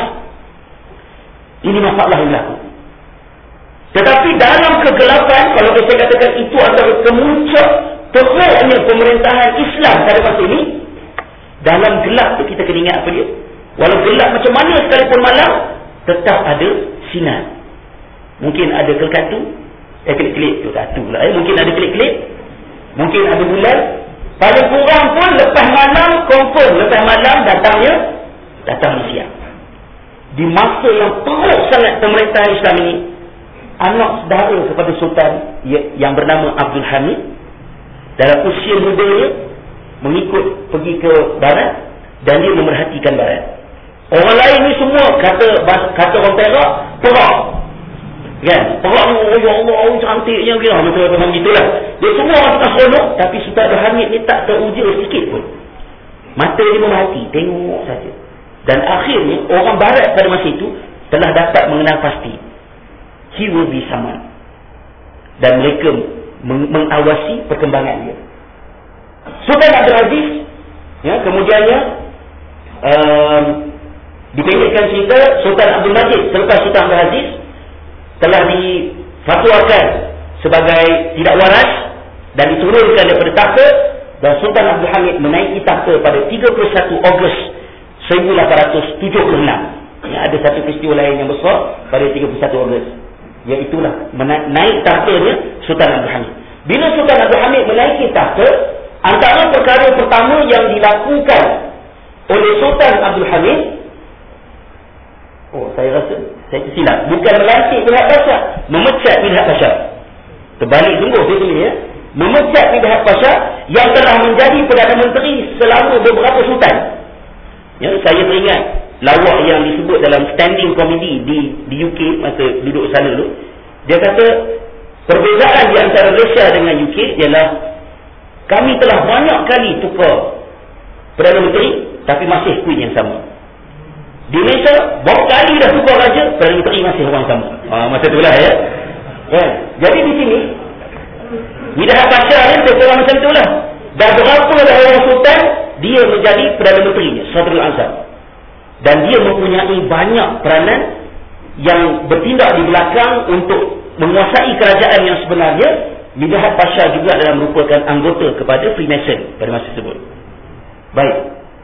Ini masalah yang berlaku. Tetapi dalam kegelapan, kalau saya katakan itu adalah kemuncak teruknya pemerintahan Islam pada masa ini, dalam gelap tu kita kena ingat apa dia? Walau gelap macam mana sekalipun malam, tetap ada sinar. Mungkin ada kelkatu, eh kelip-kelip kelkatu pula, eh mungkin ada kelip-kelip, mungkin ada bulan. Paling kurang pun lepas malam, confirm lepas malam datangnya datang siang. Di masa yang teruk sangat pemerintahan Islam ini, anak saudara kepada Sultan yang bernama Abdul Hamid, dalam usia mudanya mengikut pergi ke barat, dan dia memerhatikan barat. Orang lain ni semua kata kata orang Perak, Perak. Kan? Perak ni, oh ya Allah, oh cantiknya gila, macam macam gitulah. Dia semua orang tak seronok, tapi Sultan Abdul Hamid ni tak teruja sikit pun. Mata dia memerhati, tengok saja. Dan akhirnya orang barat pada masa itu telah dapat mengenal pasti he will be someone, dan mereka meng- mengawasi perkembangan dia. Sultan Abdul Aziz, ya, kemudiannya um, dipendekkan cerita, Sultan Abdul Majid selepas Sultan Abdul Aziz telah difatwakan sebagai tidak waras dan diturunkan daripada takhta, dan Sultan Abdul Hamid menaiki takhta pada tiga puluh satu Ogos seribu lapan ratus tujuh puluh enam. Ya, ada satu peristiwa lain yang besar pada tiga puluh satu Ogos, iaitulah naik tahtanya Sultan Abdul Hamid. Bila Sultan Abdul Hamid menaiki takhta, antara perkara pertama yang dilakukan oleh Sultan Abdul Hamid, oh saya rasa saya tersilap, bukan melantik Midhat Pasha, memecat Midhat Pasha. Terbalik sungguh saya tulis, ya. Memecat Midhat Pasha yang telah menjadi Perdana Menteri selama beberapa sultan. Ya, saya teringat lawak yang disebut dalam standing committee di di U K masa duduk sana dulu. Dia kata perbezaan di antara Malaysia dengan U K ialah kami telah banyak kali tukar Perdana Menteri tapi masih Queen yang sama. Di Malaysia berapa kali dah tukar raja, Perdana Menteri masih orang sama. Ah, masa itulah, ya. Ya. Jadi di sini Midhat Pasha ni seorang macam itulah. Dan berapa dah orang sultan, dia menjadi Perdana Menterinya, Sadrul Azam. Dan dia mempunyai banyak peranan yang bertindak di belakang untuk menguasai kerajaan yang sebenarnya. Midhat Pasha juga adalah merupakan anggota kepada Freemason pada masa tersebut. Baik.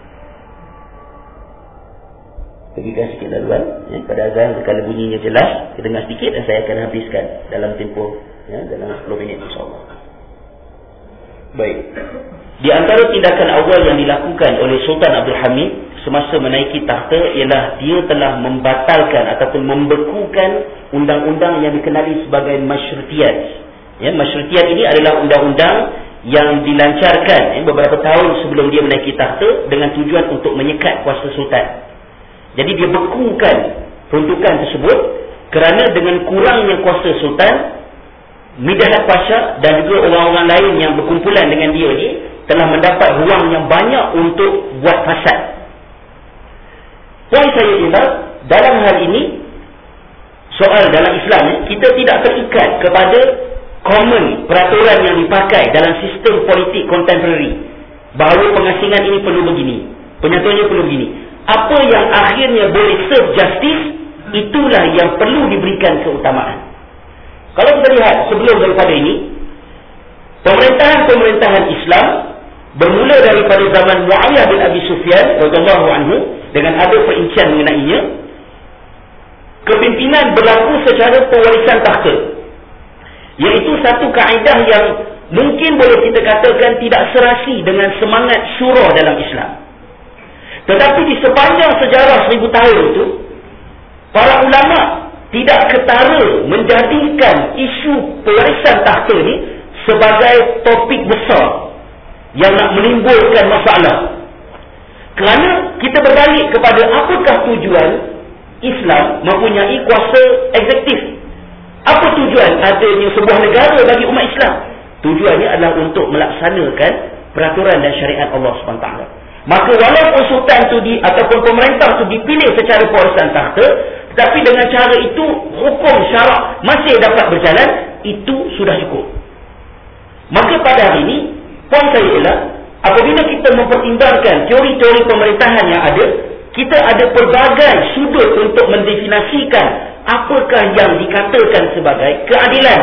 Berikan sikit laluan, ya, pada azan sekali bunyinya jelas, kita dengar sedikit dan saya akan habiskan dalam tempoh, ya, dalam sepuluh minit insyaAllah. Baik. Di antara tindakan awal yang dilakukan oleh Sultan Abdul Hamid semasa menaiki takhta ialah dia telah membatalkan ataupun membekukan undang-undang yang dikenali sebagai Masyrutiyat. Ya, Masyrutiyat ini adalah undang-undang yang dilancarkan, ya, beberapa tahun sebelum dia menaiki takhta dengan tujuan untuk menyekat kuasa sultan. Jadi dia bekukan peruntukan tersebut kerana dengan kurangnya kuasa sultan, Midhat Pasha dan juga orang-orang lain yang berkumpulan dengan dia ni telah mendapat ruang yang banyak untuk buat fasad. Poin saya ialah dalam hal ini, soal dalam Islam ni, kita tidak terikat kepada common peraturan yang dipakai dalam sistem politik contemporary bahawa pengasingan ini perlu begini, penyatuannya perlu begini. Apa yang akhirnya boleh serve justice, itulah yang perlu diberikan keutamaan. Kalau kita lihat sebelum daripada ini, pemerintahan-pemerintahan Islam bermula daripada zaman Muawiyah bin Abi Sufyan radhiyallahu anhu dengan ada perincian mengenainya. Kepimpinan berlaku secara pewarisan takhta, iaitu satu kaedah yang mungkin boleh kita katakan tidak serasi dengan semangat syura dalam Islam. Tetapi di sepanjang sejarah seribu tahun itu, para ulama tidak ketara menjadikan isu pewarisan takhta ni sebagai topik besar yang nak menimbulkan masalah. Kerana kita berbalik kepada apakah tujuan Islam mempunyai kuasa eksekutif. Apa tujuan adanya sebuah negara bagi umat Islam? Tujuannya adalah untuk melaksanakan peraturan dan syariat Allah subhanahu wa taala. Maka walaupun sultan tu di ataupun pemerintah tu dipilih secara pewarisan takhta, tetapi dengan cara itu hukum syarak masih dapat berjalan, itu sudah cukup. Maka pada hari ini, poin saya ialah apabila kita mempertimbangkan teori-teori pemerintahan yang ada, kita ada pelbagai sudut untuk mendefinisikan apakah yang dikatakan sebagai keadilan.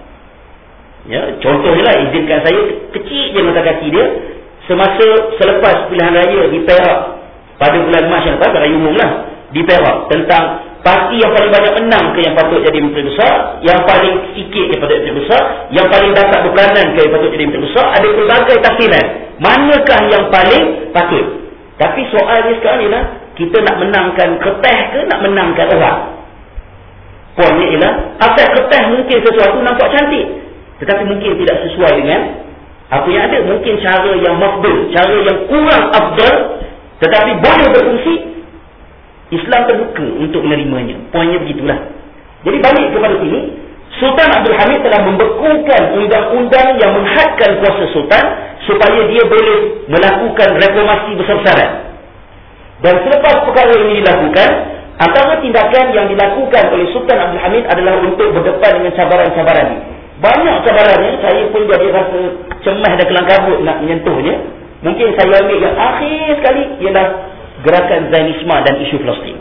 Ya, contohnya lah, izinkan saya kecil je mata kaki dia. Semasa selepas pilihan raya di Perak pada bulan Mac yang lepas, raya umum lah di Perak, tentang parti yang paling banyak menang ke yang patut jadi menteri besar, yang paling sikit yang patut jadi besar, yang paling dapat berperanan ke yang patut jadi menteri besar, ada pelbagai tafsiran manakah yang paling patut. Tapi soalnya sekarang ialah, kita nak menangkan kertas ke nak menangkan orang? Poinnya ialah, asal kertas mungkin sesuatu nampak cantik, tetapi mungkin tidak sesuai dengan apa yang ada. Mungkin cara yang mafdul, cara yang kurang afdal, tetapi boleh berfungsi. Islam terbuka untuk menerimanya. Poinnya begitulah. Jadi balik kepada sini, Sultan Abdul Hamid telah membekukan undang-undang yang menghadkan kuasa sultan supaya dia boleh melakukan reformasi besar-besaran. Dan selepas perkara ini dilakukan, antara tindakan yang dilakukan oleh Sultan Abdul Hamid adalah untuk berdepan dengan cabaran-cabaran ini. Banyak cabarannya, saya pun jadi rasa cemas dan kelang kabut nak menyentuhnya. Mungkin saya ambil yang akhir sekali, ialah gerakan Zionisme dan isu Palestin.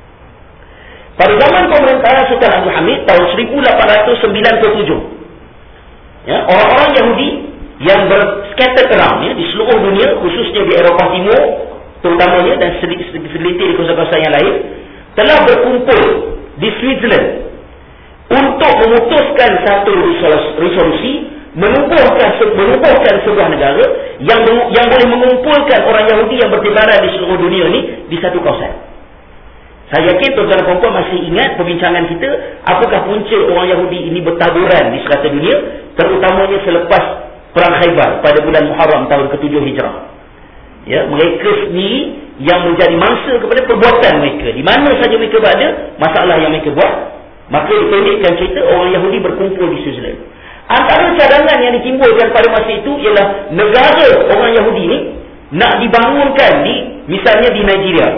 Pada zaman pemerintahan Sultan Abdul Hamid tahun seribu lapan ratus sembilan puluh tujuh, ya, orang-orang Yahudi yang ber-scattered around ya, di seluruh dunia, khususnya di Eropah Timur terutamanya, dan segelintir di kawasan-kawasan yang lain, telah berkumpul di Switzerland untuk memutuskan satu resolusi menubuhkan menubuhkan sebuah negara yang yang boleh mengumpulkan orang Yahudi yang bertebaran di seluruh dunia ini di satu kawasan. Saya yakin tuan-tuan dan puan-puan masih ingat perbincangan kita, apakah punca orang Yahudi ini bertaburan di serata dunia, terutamanya selepas perang Khaybar pada bulan Muharram tahun ketujuh Hijrah. Ya, mereka sendiri yang menjadi mangsa kepada perbuatan mereka. Di mana saja mereka berada, masalah yang mereka buat, maka dipendekkan cerita, orang Yahudi berkumpul di Switzerland. Antara cadangan yang ditimbulkan pada masa itu ialah negara orang Yahudi ini nak dibangunkan di, misalnya di Nigeria,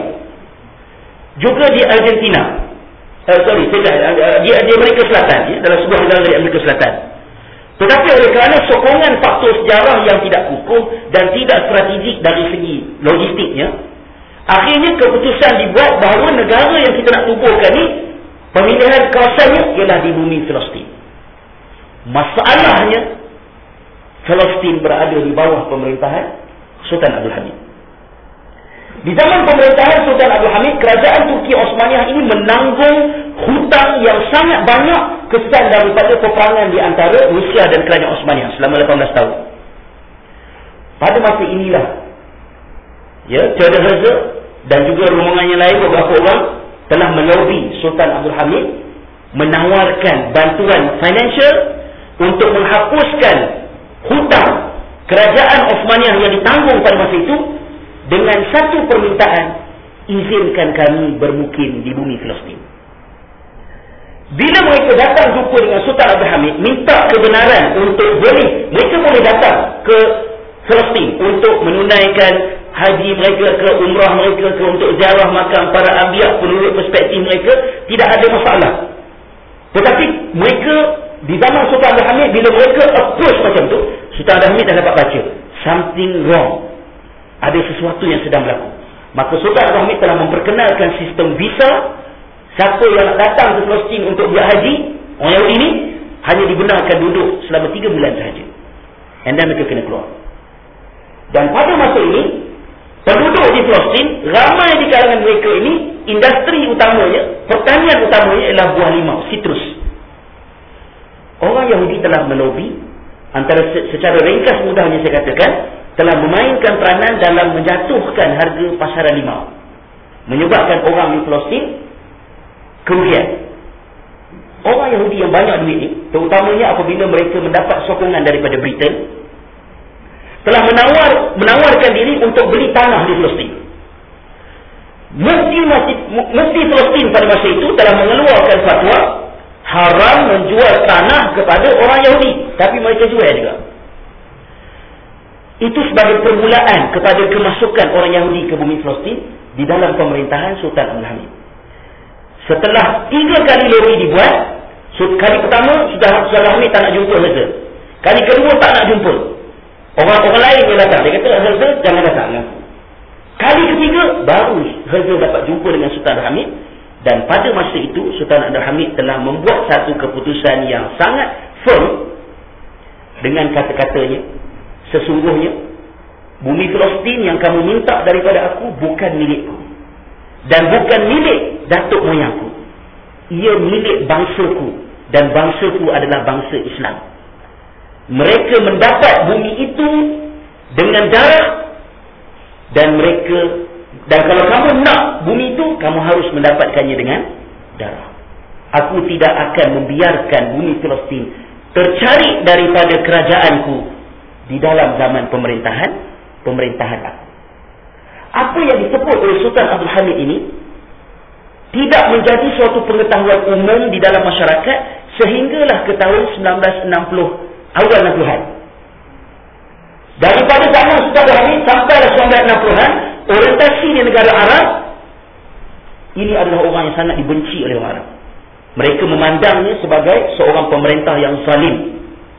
juga di Argentina, uh, sorry, tidak, uh, di, di Amerika Selatan, ya, dalam sebuah negara di Amerika Selatan. Tetapi oleh kerana sokongan faktor sejarah yang tidak kukuh dan tidak strategik dari segi logistiknya, akhirnya keputusan dibuat bahawa negara yang kita nak tubuhkan ni, pemilihan kawasannya ialah di bumi Palestin. Masalahnya, Palestin berada di bawah pemerintahan Sultan Abdul Hamid. Di zaman pemerintahan Sultan Abdul Hamid, kerajaan Turki Osmaniyah ini menanggung hutang yang sangat banyak kesan daripada peperangan di antara Rusia dan kerajaan Osmaniyah selama lapan belas tahun. Pada masa inilah, ya, Cahaya Reza dan juga rombongan yang lain, beberapa orang telah melobi Sultan Abdul Hamid menawarkan bantuan financial untuk menghapuskan hutang kerajaan Osmaniyah yang ditanggung pada masa itu, dengan satu permintaan, izinkan kami bermukim di bumi Palestin. Bila mereka datang jumpa dengan Sultan Abdul Hamid, minta kebenaran untuk boleh, mereka boleh datang ke Palestin untuk menunaikan haji mereka ke, umrah mereka ke, untuk ziarah makam para anbiya, menurut perspektif mereka tidak ada masalah. Tetapi mereka di zaman Sultan Abdul Hamid, bila mereka approach macam tu, Sultan Abdul Hamid dah dapat baca something wrong, ada sesuatu yang sedang berlaku. Maka Sultan Abdul Hamid telah memperkenalkan sistem visa. Siapa yang nak datang ke Palestin untuk buat haji, orang Yahudi ini hanya dibenarkan duduk selama tiga bulan sahaja, and then mereka kena keluar. Dan pada masa ini, penduduk di Palestin, ramai di kalangan mereka ini, industri utamanya, pertanian utamanya ialah buah limau, citrus. Orang Yahudi telah melobi, antara secara ringkas mudahnya saya katakan, telah memainkan peranan dalam menjatuhkan harga pasaran limau, menyebabkan orang di Palestin kerugian. orang Yahudi yang banyak duit ni, terutamanya apabila mereka mendapat sokongan daripada Britain, telah menawar menawarkan diri untuk beli tanah di Palestin. Mufti Masjid Mufti Palestin pada masa itu telah mengeluarkan fatwa haram menjual tanah kepada orang Yahudi, tapi mereka jual juga. Itu sebagai permulaan kepada kemasukan orang Yahudi ke bumi Palestin di dalam pemerintahan Sultan Abdul Hamid. Setelah tiga kali lori dibuat, kali pertama sudah Sultan Hamid tak nak jumpa saja. Kali kedua tak nak jumpa. Orang-orang lain yang datang, dia kata Herza jangan datang. Kali ketiga baru Herza dapat jumpa dengan Sultan Abdul Hamid, dan pada masa itu Sultan Abdul Hamid telah membuat satu keputusan yang sangat firm dengan kata-katanya, sesungguhnya bumi Palestin yang kamu minta daripada aku bukan milikku dan bukan milik datuk moyangku. Ia milik bangsaku, dan bangsaku adalah bangsa Islam. Mereka mendapat bumi itu dengan darah, dan mereka dan kalau kamu nak bumi itu, kamu harus mendapatkannya dengan darah. Aku tidak akan membiarkan bumi Palestin tercari daripada kerajaanku di dalam zaman pemerintahan pemerintahan aku. Apa yang disebut oleh Sultan Abdul Hamid ini tidak menjadi suatu pengetahuan umum di dalam masyarakat sehinggalah ke tahun sembilan belas enam puluh, awal enam puluhan. Daripada zaman Sultan Abdul Hamid sampai sembilan belas enam puluhan, orientasi di negara Arab ini adalah orang yang sangat dibenci oleh orang Arab. Mereka memandangnya sebagai seorang pemerintah yang zalim.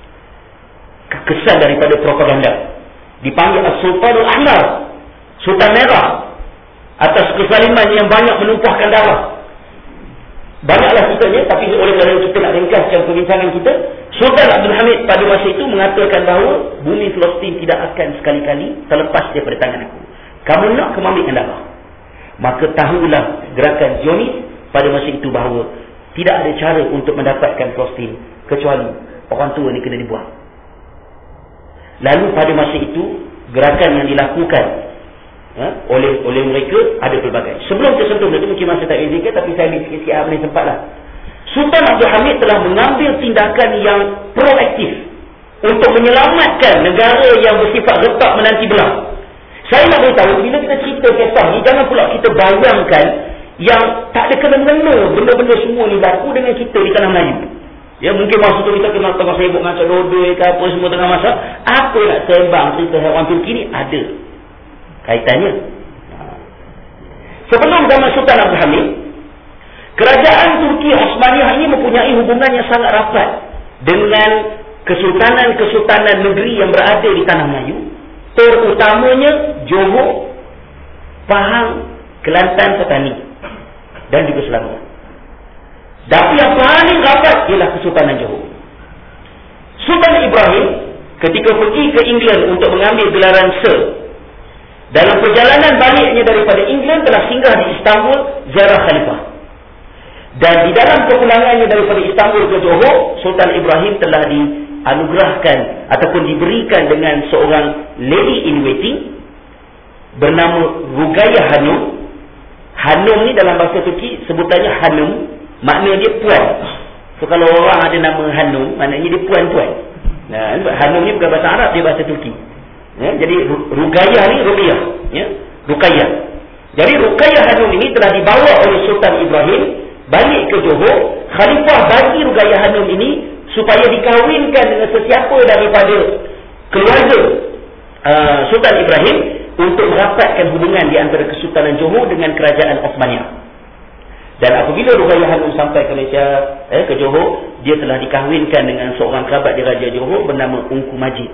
Kesan daripada propaganda. Dipanggil As-Sultanul Ahmar, Sultan Merah, atas kezaliman yang banyak menumpahkan darah. Banyaklah ceritanya, tapi oleh kerana kita nak ringkaskan perbincangan kita, Sultan Abdul Hamid pada masa itu mengatakan bahawa bumi Palestin tidak akan sekali-kali terlepas daripada tangan aku. Kamu nak, kamu ambilkan darah. Maka tahulah gerakan Zionis pada masa itu bahawa tidak ada cara untuk mendapatkan Palestin kecuali orang tua ni kena dibuang. Lalu pada masa itu gerakan yang dilakukan ha, oleh oleh mereka ada pelbagai. Sebelum tersentuh itu mungkin masa tak izinkan, tapi saya ambil sikit-sikit apa yang sempatlah. Sultan Abdul Hamid telah mengambil tindakan yang proaktif untuk menyelamatkan negara yang bersifat retak menanti belah. Saya nak beritahu, bila kita cerita kisah ni, jangan pula kita bayangkan yang tak ada kena-mengena benda-benda semua ni berlaku dengan kita di tanah Melayu. Ya, mungkin masa tu kita kena tengah sibuk masak dodoi ke apa semua tengah masak. Apa nak sembang cerita haiwan Turki ni ada kaitannya. Sebelum zaman Sultan Abdul Hamid, kerajaan Turki Osmaniyah ini mempunyai hubungan yang sangat rapat dengan kesultanan-kesultanan negeri yang berada di tanah Melayu, terutamanya Johor, Pahang, Kelantan, Petani dan juga Selangor. Tapi yang paling rapat ialah Kesultanan Johor. Sultan Ibrahim ketika pergi ke England untuk mengambil gelaran Sir, dalam perjalanan baliknya daripada England telah singgah di Istanbul ziarah khalifah. Dan di dalam kepulangannya daripada Istanbul ke Johor, Sultan Ibrahim telah dianugerahkan ataupun diberikan dengan seorang lady in waiting bernama Rugayah Hanum. Hanum ni dalam bahasa Turki sebutannya Hanum, maknanya dia puan. So kalau orang ada nama Hanum, maknanya dia puan-puan. Nah, Hanum ni bukan bahasa Arab, dia bahasa Turki. Ya, jadi Rugayah ni Ruqayyah, ya, Ruqayyah. Jadi Rugayah Hanum ini telah dibawa oleh Sultan Ibrahim balik ke Johor. Khalifah bagi Rugayah Hanum ini supaya dikahwinkan dengan sesiapa daripada keluarga uh, Sultan Ibrahim untuk merapatkan hubungan di antara Kesultanan Johor dengan Kerajaan Osmaniyah. Dan apabila Rugayah Hanum sampai ke Malaysia, eh, ke Johor, dia telah dikahwinkan dengan seorang kerabat Raja Johor bernama Ungku Majid.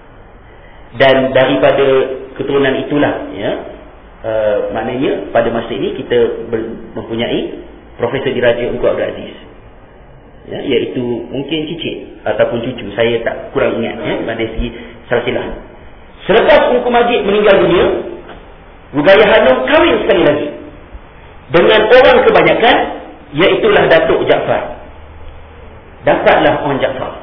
Dan daripada keturunan itulah, ya, uh, maknanya pada masa ini kita ber, mempunyai Profesor Diraja Ungku Abdul Aziz, ya, iaitu mungkin cicit ataupun cucu, saya tak kurang ingat, ya, pada segi silsilah. Selepas Ungku Majid meninggal dunia, Rugayah Hanum kahwin sekali lagi dengan orang kebanyakan, iaitulah Datuk Jaafar. Dapatlah On Jaafar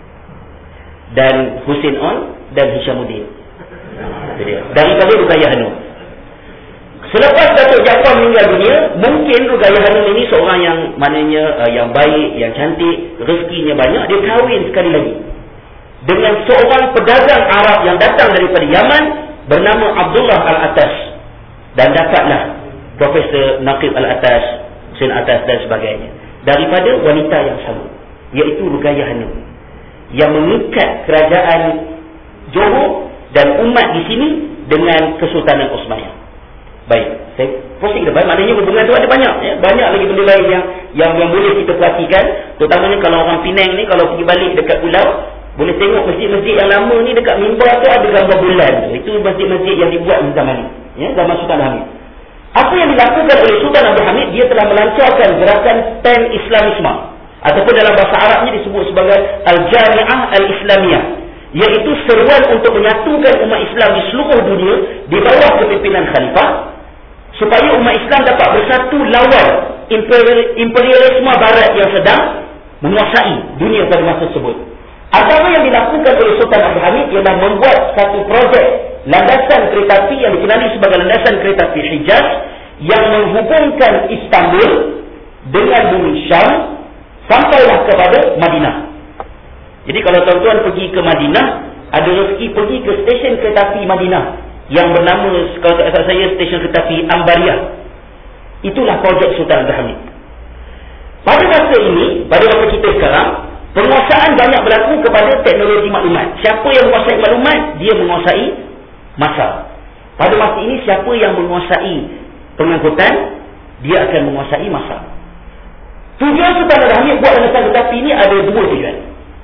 dan Hussein On dan Hishamuddin daripada Rugayah Hanum. Selepas Datuk Jaafar meninggal dunia, mungkin Ruqayyah Hanum ini seorang yang maknanya uh, yang baik, yang cantik, rezekinya banyak, dia kahwin sekali lagi dengan seorang pedagang Arab yang datang daripada Yaman bernama Abdullah Al-Atas, dan dapatlah Profesor Naqib Al-Atas, Hussein Atas dan sebagainya daripada wanita yang sama, iaitu Ruqayyah Hanum, yang mengikat kerajaan Johor dan umat di sini dengan Kesultanan Osmaniyah. Baik, saya proceed ke depan. Maknanya hubungan tu ada banyak, ya? Banyak lagi benda lain yang, yang yang boleh kita perhatikan. Terutamanya kalau orang Penang ni, kalau pergi balik dekat pulau, boleh tengok masjid-masjid yang lama ni, dekat mimbar tu ada gambar bulan. Itu masjid-masjid yang dibuat di zaman ni, ya? Zaman Sultan Hamid. Apa yang dilakukan oleh Sultan Abdul Hamid, dia telah melancarkan gerakan Pan Islamisme, ataupun dalam bahasa Arabnya disebut sebagai Al-Jami'ah Al-Islamiyah, iaitu seruan untuk menyatukan umat Islam di seluruh dunia di bawah kepimpinan khalifah, supaya umat Islam dapat bersatu lawan imperialisme barat yang sedang menguasai dunia pada masa tersebut. Antara yang dilakukan oleh Sultan Abdul Hamid ialah membuat satu projek landasan kereta api yang dikenali sebagai landasan kereta api Hijaz, yang menghubungkan Istanbul dengan bumi Syam sampailah kepada Madinah. Jadi kalau tuan-tuan pergi ke Madinah, ada rezeki pergi ke stesen kereta api Madinah yang bernama, kalau tak salah saya, stesen kereta api Ambariyah. Itulah projek Sultan Abdul Hamid. Pada masa ini, pada masa kita sekarang, penguasaan banyak berlaku kepada teknologi maklumat. Siapa yang menguasai maklumat, dia menguasai masa. Pada masa ini, siapa yang menguasai pengangkutan, dia akan menguasai masa. Tujuan Sultan Abdul Hamid buat landasan kereta api ini ada dua tujuan.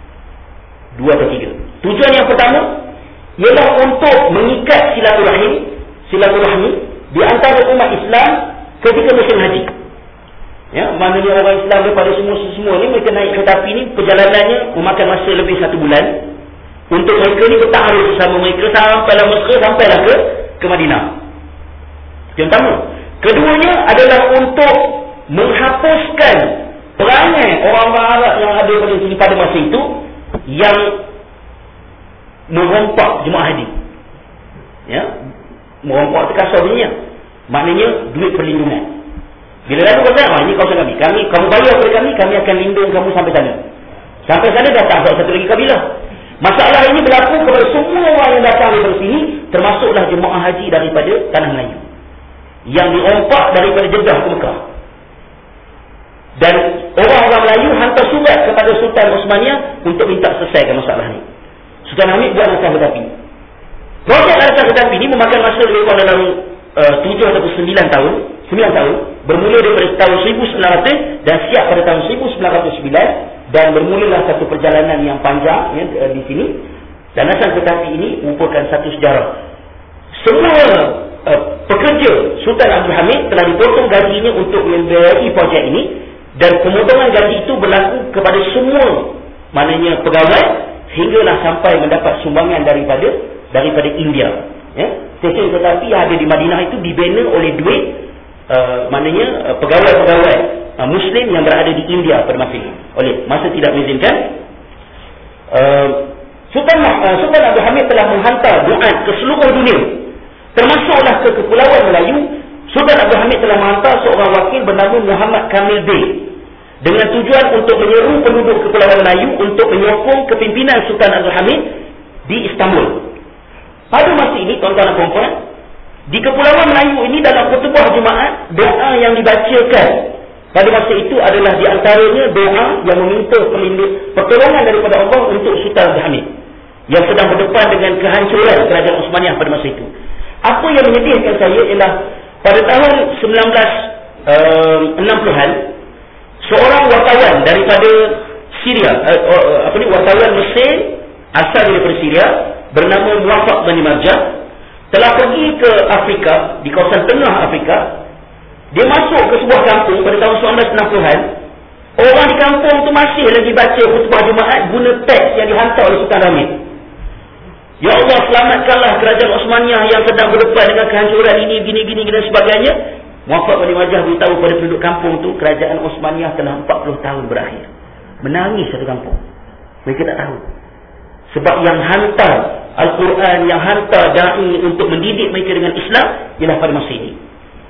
Dua atau tiga. Tujuan yang pertama ialah untuk mengikat silaturahim silaturahmi di antara umat Islam ketika musim haji. Ya, maknanya orang Islam daripada semua-semua ni, mereka naik kereta api ni, perjalanannya memakan masa lebih satu bulan. Untuk mereka ni bertaruh bersama mereka sampailah Mekah, sampailah ke ke Madinah. Yang pertama. Keduanya adalah untuk menghapuskan perangai orang-orang Arab yang ada pada sini pada masa itu, yang merompak jemaah haji. Ya, merompak tu kasar dunia. Maknanya duit perlindungan. Bila lalu kata, ah, ini kawasan kami, kami kamu bayar kepada kami, kami akan lindung kamu sampai sana. Sampai sana datang satu lagi kabilah. Masalah ini berlaku kepada semua orang yang datang dari sini, termasuklah jemaah haji daripada tanah Melayu yang dirompak daripada Jeddah ke Mekah. Dan orang-orang Melayu hantar surat kepada Sultan Osmaniyah untuk minta selesaikan masalah ini. Sultan Hamid buat landasan kereta api. Projek landasan kereta api ini memakan masa lebih kurang dalam uh, tujuh atau sembilan tahun. sembilan tahun. Bermula daripada tahun seribu sembilan ratus dan siap pada tahun seribu sembilan ratus sembilan. Dan bermulalah satu perjalanan yang panjang, ya, uh, di sini. Landasan kereta api ini merupakan satu sejarah. Semua uh, pekerja Sultan Abdul Hamid telah dipotong gajinya untuk membiayai projek ini. Dan pemotongan gaji itu berlaku kepada semua, maknanya pegawai, hinggalah sampai mendapat sumbangan daripada daripada India. Ya, stesen kereta api yang ada di Madinah itu dibina oleh duit, uh, maknanya uh, pegawai-pegawai uh, Muslim yang berada di India pada masa ini. Oleh masa tidak mengizinkan, uh, Sultan uh, Sultan Abdul Hamid telah menghantar duat ke seluruh dunia, termasuklah ke Kepulauan Melayu. Sultan Abdul Hamid telah menghantar seorang wakil bernama Muhammad Kamil Bey dengan tujuan untuk menyeru penduduk Kepulauan Melayu untuk menyokong kepimpinan Sultan Abdul Hamid di Istanbul. Pada masa ini, tuan-tuan dan puan-puan, di Kepulauan Melayu ini dalam khutbah Jumaat, doa yang dibacakan pada masa itu adalah di antaranya doa yang meminta pertolongan daripada Allah untuk Sultan Abdul Hamid yang sedang berdepan dengan kehancuran kerajaan Osmaniyah pada masa itu. Apa yang menyedihkan saya ialah pada tahun sembilan belas enam puluhan, seorang wartawan daripada Syria, uh, uh, apa ni, wartawan Mesir asal daripada Syria bernama Muwafaq Bani Marjah telah pergi ke Afrika, di kawasan tengah Afrika. Dia masuk ke sebuah kampung pada tahun sembilan belas enam puluhan. Orang di kampung tu masih lagi baca khutbah Jumaat guna teks yang dihantar oleh Sultan Hamid. Ya Allah, selamatkanlah kerajaan Osmaniyah yang sedang berdepan dengan kehancuran ini, gini-gini dan sebagainya. Muwafaq Bani Marjah beritahu pada penduduk kampung tu, kerajaan Osmaniyah telah empat puluh tahun berakhir. Menangis satu kampung. Mereka tak tahu. Sebab yang hantar Al-Quran, yang hantar da'i untuk mendidik mereka dengan Islam ialah pada masa ini.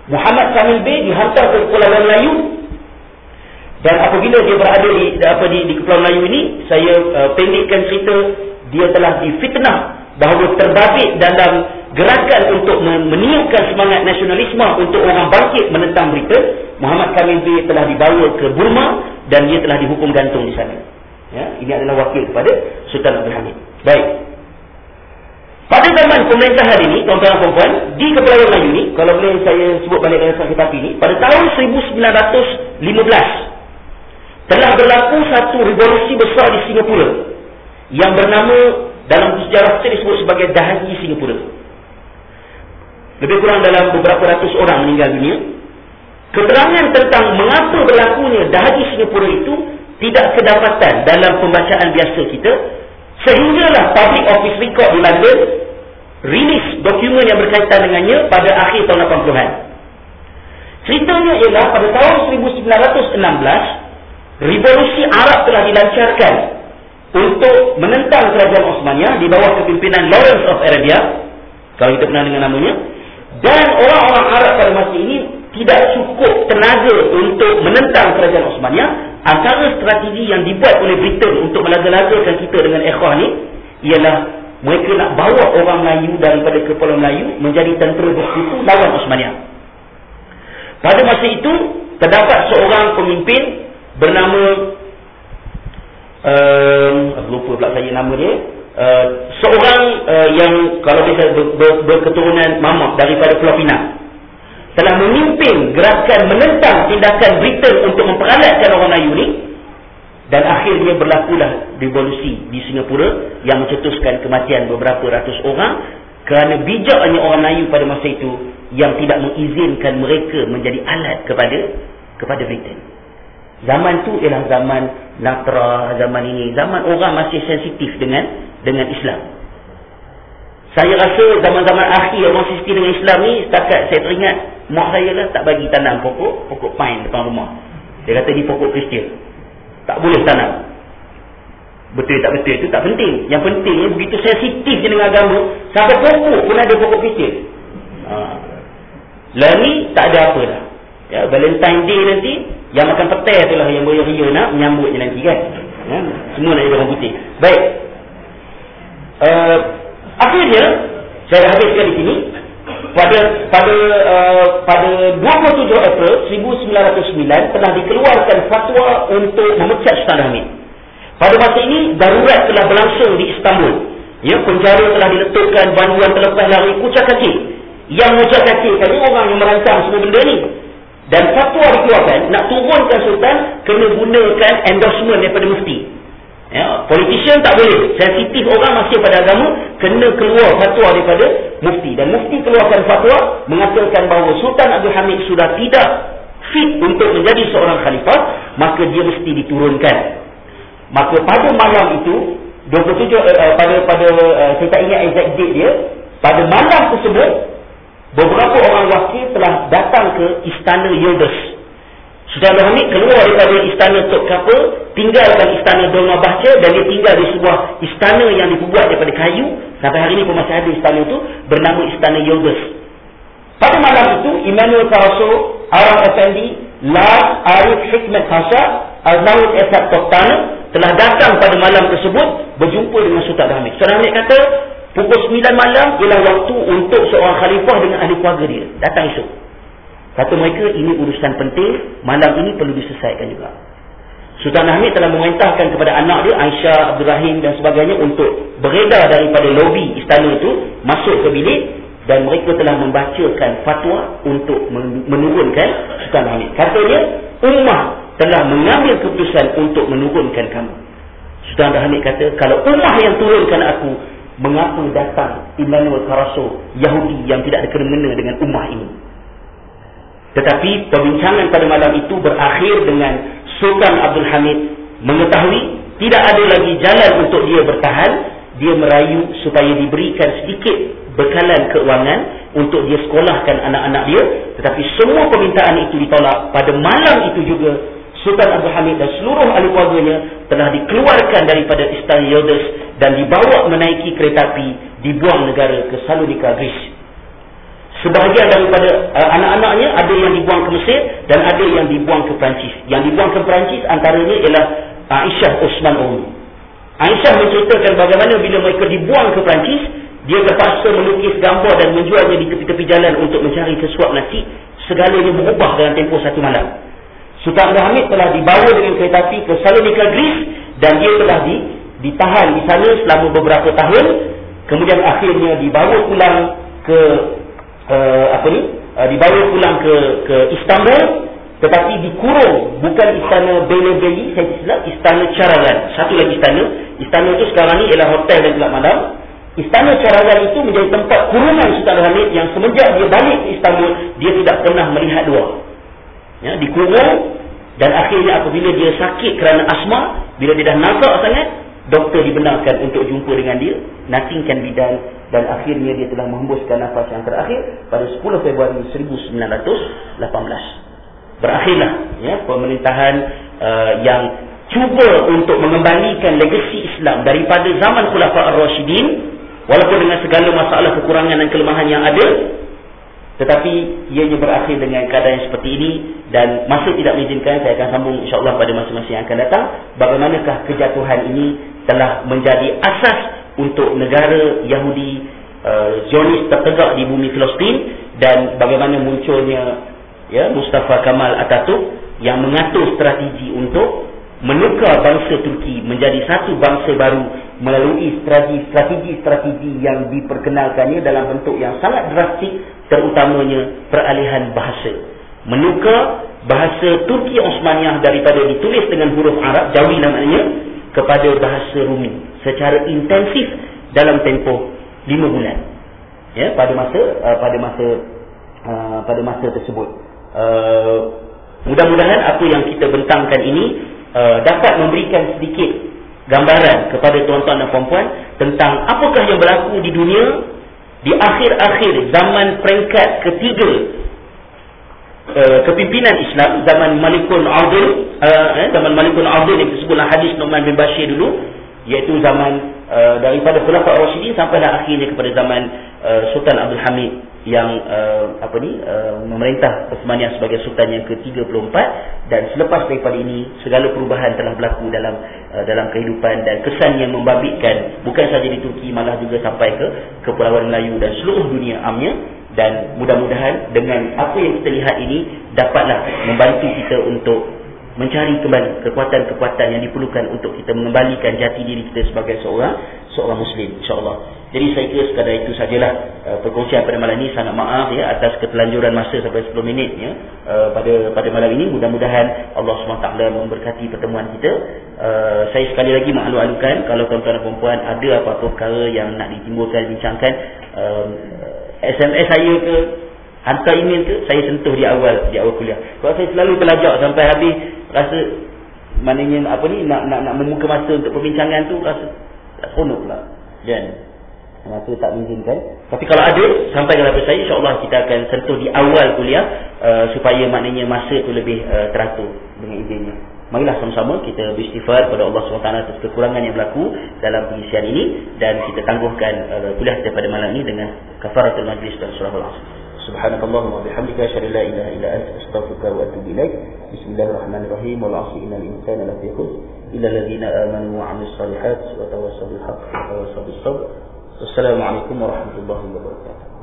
Muhammad Kamil Bey dihantar ke Kepulauan Melayu, dan apabila dia berada di apa di, di Kepulauan Melayu ini, saya uh, pendekkan cerita, dia telah difitnah bahawa terbabit dalam gerakan untuk meniupkan semangat nasionalisme untuk orang bangkit menentang Britain. Muhammad Kamil Bey telah dibawa ke Burma dan dia telah dihukum gantung di sana. Ya, ini adalah wakil kepada Sultan Abdul Hamid. Baik. Pada zaman pemerintahan ini, tuan-tuan dan puan-puan, di Kepulauan Melayu ini, kalau boleh saya sebut balik dalam sakit hati ini, pada tahun seribu sembilan ratus lima belas telah berlaku satu revolusi besar di Singapura yang bernama, dalam sejarah kita disebut sebagai Dahagi Singapura. Lebih kurang dalam beberapa ratus orang meninggal dunia. Keterangan tentang mengapa berlakunya Dahagi Singapura itu tidak kedapatan dalam pembacaan biasa kita, sehinggalah Public Office Record di London rilis dokumen yang berkaitan dengannya pada akhir tahun lapan puluhan. Ceritanya ialah pada tahun seribu sembilan ratus enam belas, revolusi Arab telah dilancarkan untuk menentang kerajaan Osmaniyah di bawah kepimpinan Lawrence of Arabia, kalau kita pernah dengar namanya. Dan orang-orang Arab pada masa ini tidak cukup tenaga untuk menentang kerajaan Osmaniyah. Antara strategi yang dibuat oleh Britain untuk melaga-lagakan kita dengan ikhwah ni ialah mereka nak bawa orang Melayu daripada Kepulauan Melayu menjadi tentera bersekutu lawan Osmaniyah. Pada masa itu terdapat seorang pemimpin bernama uh, lupa pula saya nama dia, uh, seorang uh, yang kalau bisa ber, ber, berketurunan Mamak daripada Pulau Pinang, telah memimpin gerakan menentang tindakan Britain untuk memperalatkan orang Melayu ni, dan akhirnya berlakulah revolusi di Singapura yang mencetuskan kematian beberapa ratus orang kerana bijaknya orang Melayu pada masa itu yang tidak mengizinkan mereka menjadi alat kepada kepada Britain. Zaman tu ialah zaman Natra, zaman ini, zaman orang masih sensitif dengan dengan Islam. Saya rasa zaman-zaman akhir orang sensitif dengan Islam ni, setakat saya teringat mak saya lah tak bagi tanam pokok pokok pine depan rumah. Dia kata di pokok Kristian tak boleh tanam. Betul tak betul itu tak penting. Yang pentingnya begitu sensitif je dengan agama, sampai pokok pun ada pokok Kristian. Ha. Lah ni tak ada apa dah. Ya, Valentine Day nanti yang makan petai itulah yang beria-ria nak menyambutnya nanti kan. Ya, semua nak jadi orang putih. Baik. Uh, akhirnya saya dah habiskan di sini. Pada pada uh, pada dua puluh tujuh April seribu sembilan ratus sembilan telah dikeluarkan fatwa untuk memecat Sultan Hamid. Pada masa ini darurat telah berlangsung di Istanbul. Ya, penjara telah diletupkan, banduan terlepas lari kucak kacir. Yang kucak kacir tadi orang yang merancang semua benda ni. Dan fatwa dikeluarkan nak turunkan Sultan kena gunakan endorsement daripada mufti. Ya, politician tak boleh. Sensitif orang masih pada agama, kena keluar fatwa daripada mufti. Dan mufti keluarkan fatwa mengatakan bahawa Sultan Abdul Hamid sudah tidak fit untuk menjadi seorang khalifah, maka dia mesti diturunkan. Maka pada malam itu dua puluh tujuh uh, pada pada uh, saya tak ingat exact date dia, pada malam tersebut beberapa orang wakil telah datang ke Istana Yildiz. Sultan Abdul Hamid keluar daripada Istana Tok Kapur, tinggalkan Istana Dolmabahce, dan dia tinggal di sebuah istana yang dibuat daripada kayu. Sampai hari ini pun masih ada istana itu, bernama Istana Yildiz. Pada malam itu Immanuel Karaso, Arang Effendi, Laz Arif Hikmat Pasha, Al-Nawid Esad Toktana telah datang pada malam tersebut berjumpa dengan Sultan Abdul Hamid. Sultan Hamid kata pukul sembilan malam ialah waktu untuk seorang khalifah dengan ahli keluarga dia datang esok. Kata mereka ini urusan penting, malam ini perlu diselesaikan juga. Sultan Hamid telah memerintahkan kepada anak dia Aisyah, Abdul Rahim dan sebagainya untuk beredar daripada lobi istana itu masuk ke bilik, dan mereka telah membacakan fatwa untuk menurunkan Sultan Hamid. Katanya ummah telah mengambil keputusan untuk menurunkan kamu. Sultan Hamid kata, kalau ummah yang turunkan aku, mengapa datang Immanuel Karaso, Yahudi yang tidak ada kena-mena dengan ummah ini? Tetapi perbincangan pada malam itu berakhir dengan Sultan Abdul Hamid mengetahui tidak ada lagi jalan untuk dia bertahan. Dia merayu supaya diberikan sedikit bekalan keuangan untuk dia sekolahkan anak-anak dia. Tetapi semua permintaan itu ditolak. Pada malam itu juga Sultan Abdul Hamid dan seluruh ahli keluarganya telah dikeluarkan daripada Istana Yildiz dan dibawa menaiki kereta api, dibuang negara ke Salonika, Greece. Sebahagian daripada uh, anak-anaknya ada yang dibuang ke Mesir dan ada yang dibuang ke Perancis. Yang dibuang ke Perancis antaranya ialah Aisyah Osman Umi. Aisyah menceritakan bagaimana bila mereka dibuang ke Perancis, dia terpaksa melukis gambar dan menjualnya di tepi-tepi jalan untuk mencari sesuap nasi. Segalanya berubah dalam tempoh satu malam. Sultan Abdul Hamid telah dibawa dengan kereta api ke Salonika, Greece, dan dia telah di, ditahan di sana selama beberapa tahun. Kemudian akhirnya dibawa pulang ke uh, apa ni? Uh, dibawa pulang ke ke Istanbul, tetapi dikurung, bukan istana Beylerbey, saya silap, istana Çaraghan. Satu lagi istana. Istana itu sekarang ni ialah hotel dan gelap malam. Istana Çaraghan itu menjadi tempat kurungan Sultan Abdul Hamid yang semenjak dia balik ke Istanbul, dia tidak pernah melihat luar. Ya, dikurung, dan akhirnya apabila dia sakit kerana asma, bila dia dah nazak sangat, doktor dibenarkan untuk jumpa dengan dia. Nothing can be done, dan akhirnya dia telah menghembuskan nafas yang terakhir pada sepuluh Februari seribu sembilan ratus lapan belas. Berakhirlah ya, pemerintahan uh, yang cuba untuk mengembalikan legasi Islam daripada zaman Khulafa' Ar-Rasyidin, walaupun dengan segala masalah, kekurangan dan kelemahan yang ada. Tetapi ianya berakhir dengan keadaan yang seperti ini, dan masa tidak mengizinkan, saya akan sambung insyaAllah pada masa-masa yang akan datang, bagaimanakah kejatuhan ini telah menjadi asas untuk negara Yahudi uh, Zionis tertegak di bumi Palestin, dan bagaimana munculnya ya, Mustafa Kamal Atatürk yang mengatur strategi untuk menukar bangsa Turki menjadi satu bangsa baru melalui strategi-strategi yang diperkenalkannya dalam bentuk yang sangat drastik, terutamanya peralihan bahasa. Menukar bahasa Turki Osmaniyah daripada ditulis dengan huruf Arab, Jawi namanya, kepada bahasa Rumi secara intensif dalam tempoh lima bulan. Ya, pada masa uh, pada masa uh, pada masa tersebut. Uh, mudah-mudahan apa yang kita bentangkan ini uh, dapat memberikan sedikit gambaran kepada tuan-tuan dan puan-puan tentang apakah yang berlaku di dunia di akhir-akhir zaman peringkat ketiga uh, kepimpinan Islam, zaman Malikul Adil, uh, eh, zaman Malikul Adil yang disebutlah hadis Nu'man bin Bashir dulu, iaitu zaman uh, daripada Khulafa' Ar-Rasyidin sampai akhirnya kepada zaman uh, Sultan Abdul Hamid yang uh, apa ni uh, memerintah Osmaniyah sebagai sultan yang ke tiga puluh empat, dan selepas daripada ini segala perubahan telah berlaku dalam uh, dalam kehidupan dan kesan yang membabitkan bukan saja di Turki, malah juga sampai ke Kepulauan Melayu dan seluruh dunia amnya. Dan mudah-mudahan dengan apa yang kita lihat ini dapatlah membantu kita untuk mencari kembali kekuatan-kekuatan yang diperlukan untuk kita mengembalikan jati diri kita sebagai seorang seorang Muslim, insya-Allah. Jadi saya kira sekadar itu sajalah uh, perkongsian pada malam ini. Sangat maaf ya atas ketelanjuran masa sampai sepuluh minit ya uh, pada pada malam ini. Mudah-mudahan Allah subhanahu wa taala memberkati pertemuan kita. Uh, saya sekali lagi maklum-alukan kalau tuan-tuan dan puan-puan ada apa-apa perkara yang nak ditimbulkan, bincangkan, uh, S M S saya ke, hantar email ke, saya sentuh di awal di awal kuliah. Kalau saya selalu terlajak sampai habis, rasa maknanya apa ni nak nak nak membuka masa untuk perbincangan tu rasa tak seronok pula. Dan masa tak mengizinkan. Tapi kalau ada, sampaikan kepada saya, insya-Allah kita akan sentuh di awal kuliah uh, supaya maknanya masa tu lebih uh, teratur dengan idenya. Marilah sama-sama kita beristighfar kepada Allah subhanahu wa taala atas kekurangan yang berlaku dalam pengisian ini, dan kita tangguhkan uh, kuliah kita pada malam ini dengan kafaratul majlis dan surah Al-Asr. Subhanakallahumma wa bihamdika asyhadu an la ilaha illa anta astaghfiruka wa atubu ilaik. Bismillahirrahmanirrahim. Wal 'asri innal insana lafi khusr illa alladhina amanu wa 'amilus salihati wa tawassaw bil haqqi wa tawassaw bis sabr. Wassalamualaikum warahmatullahi wabarakatuh.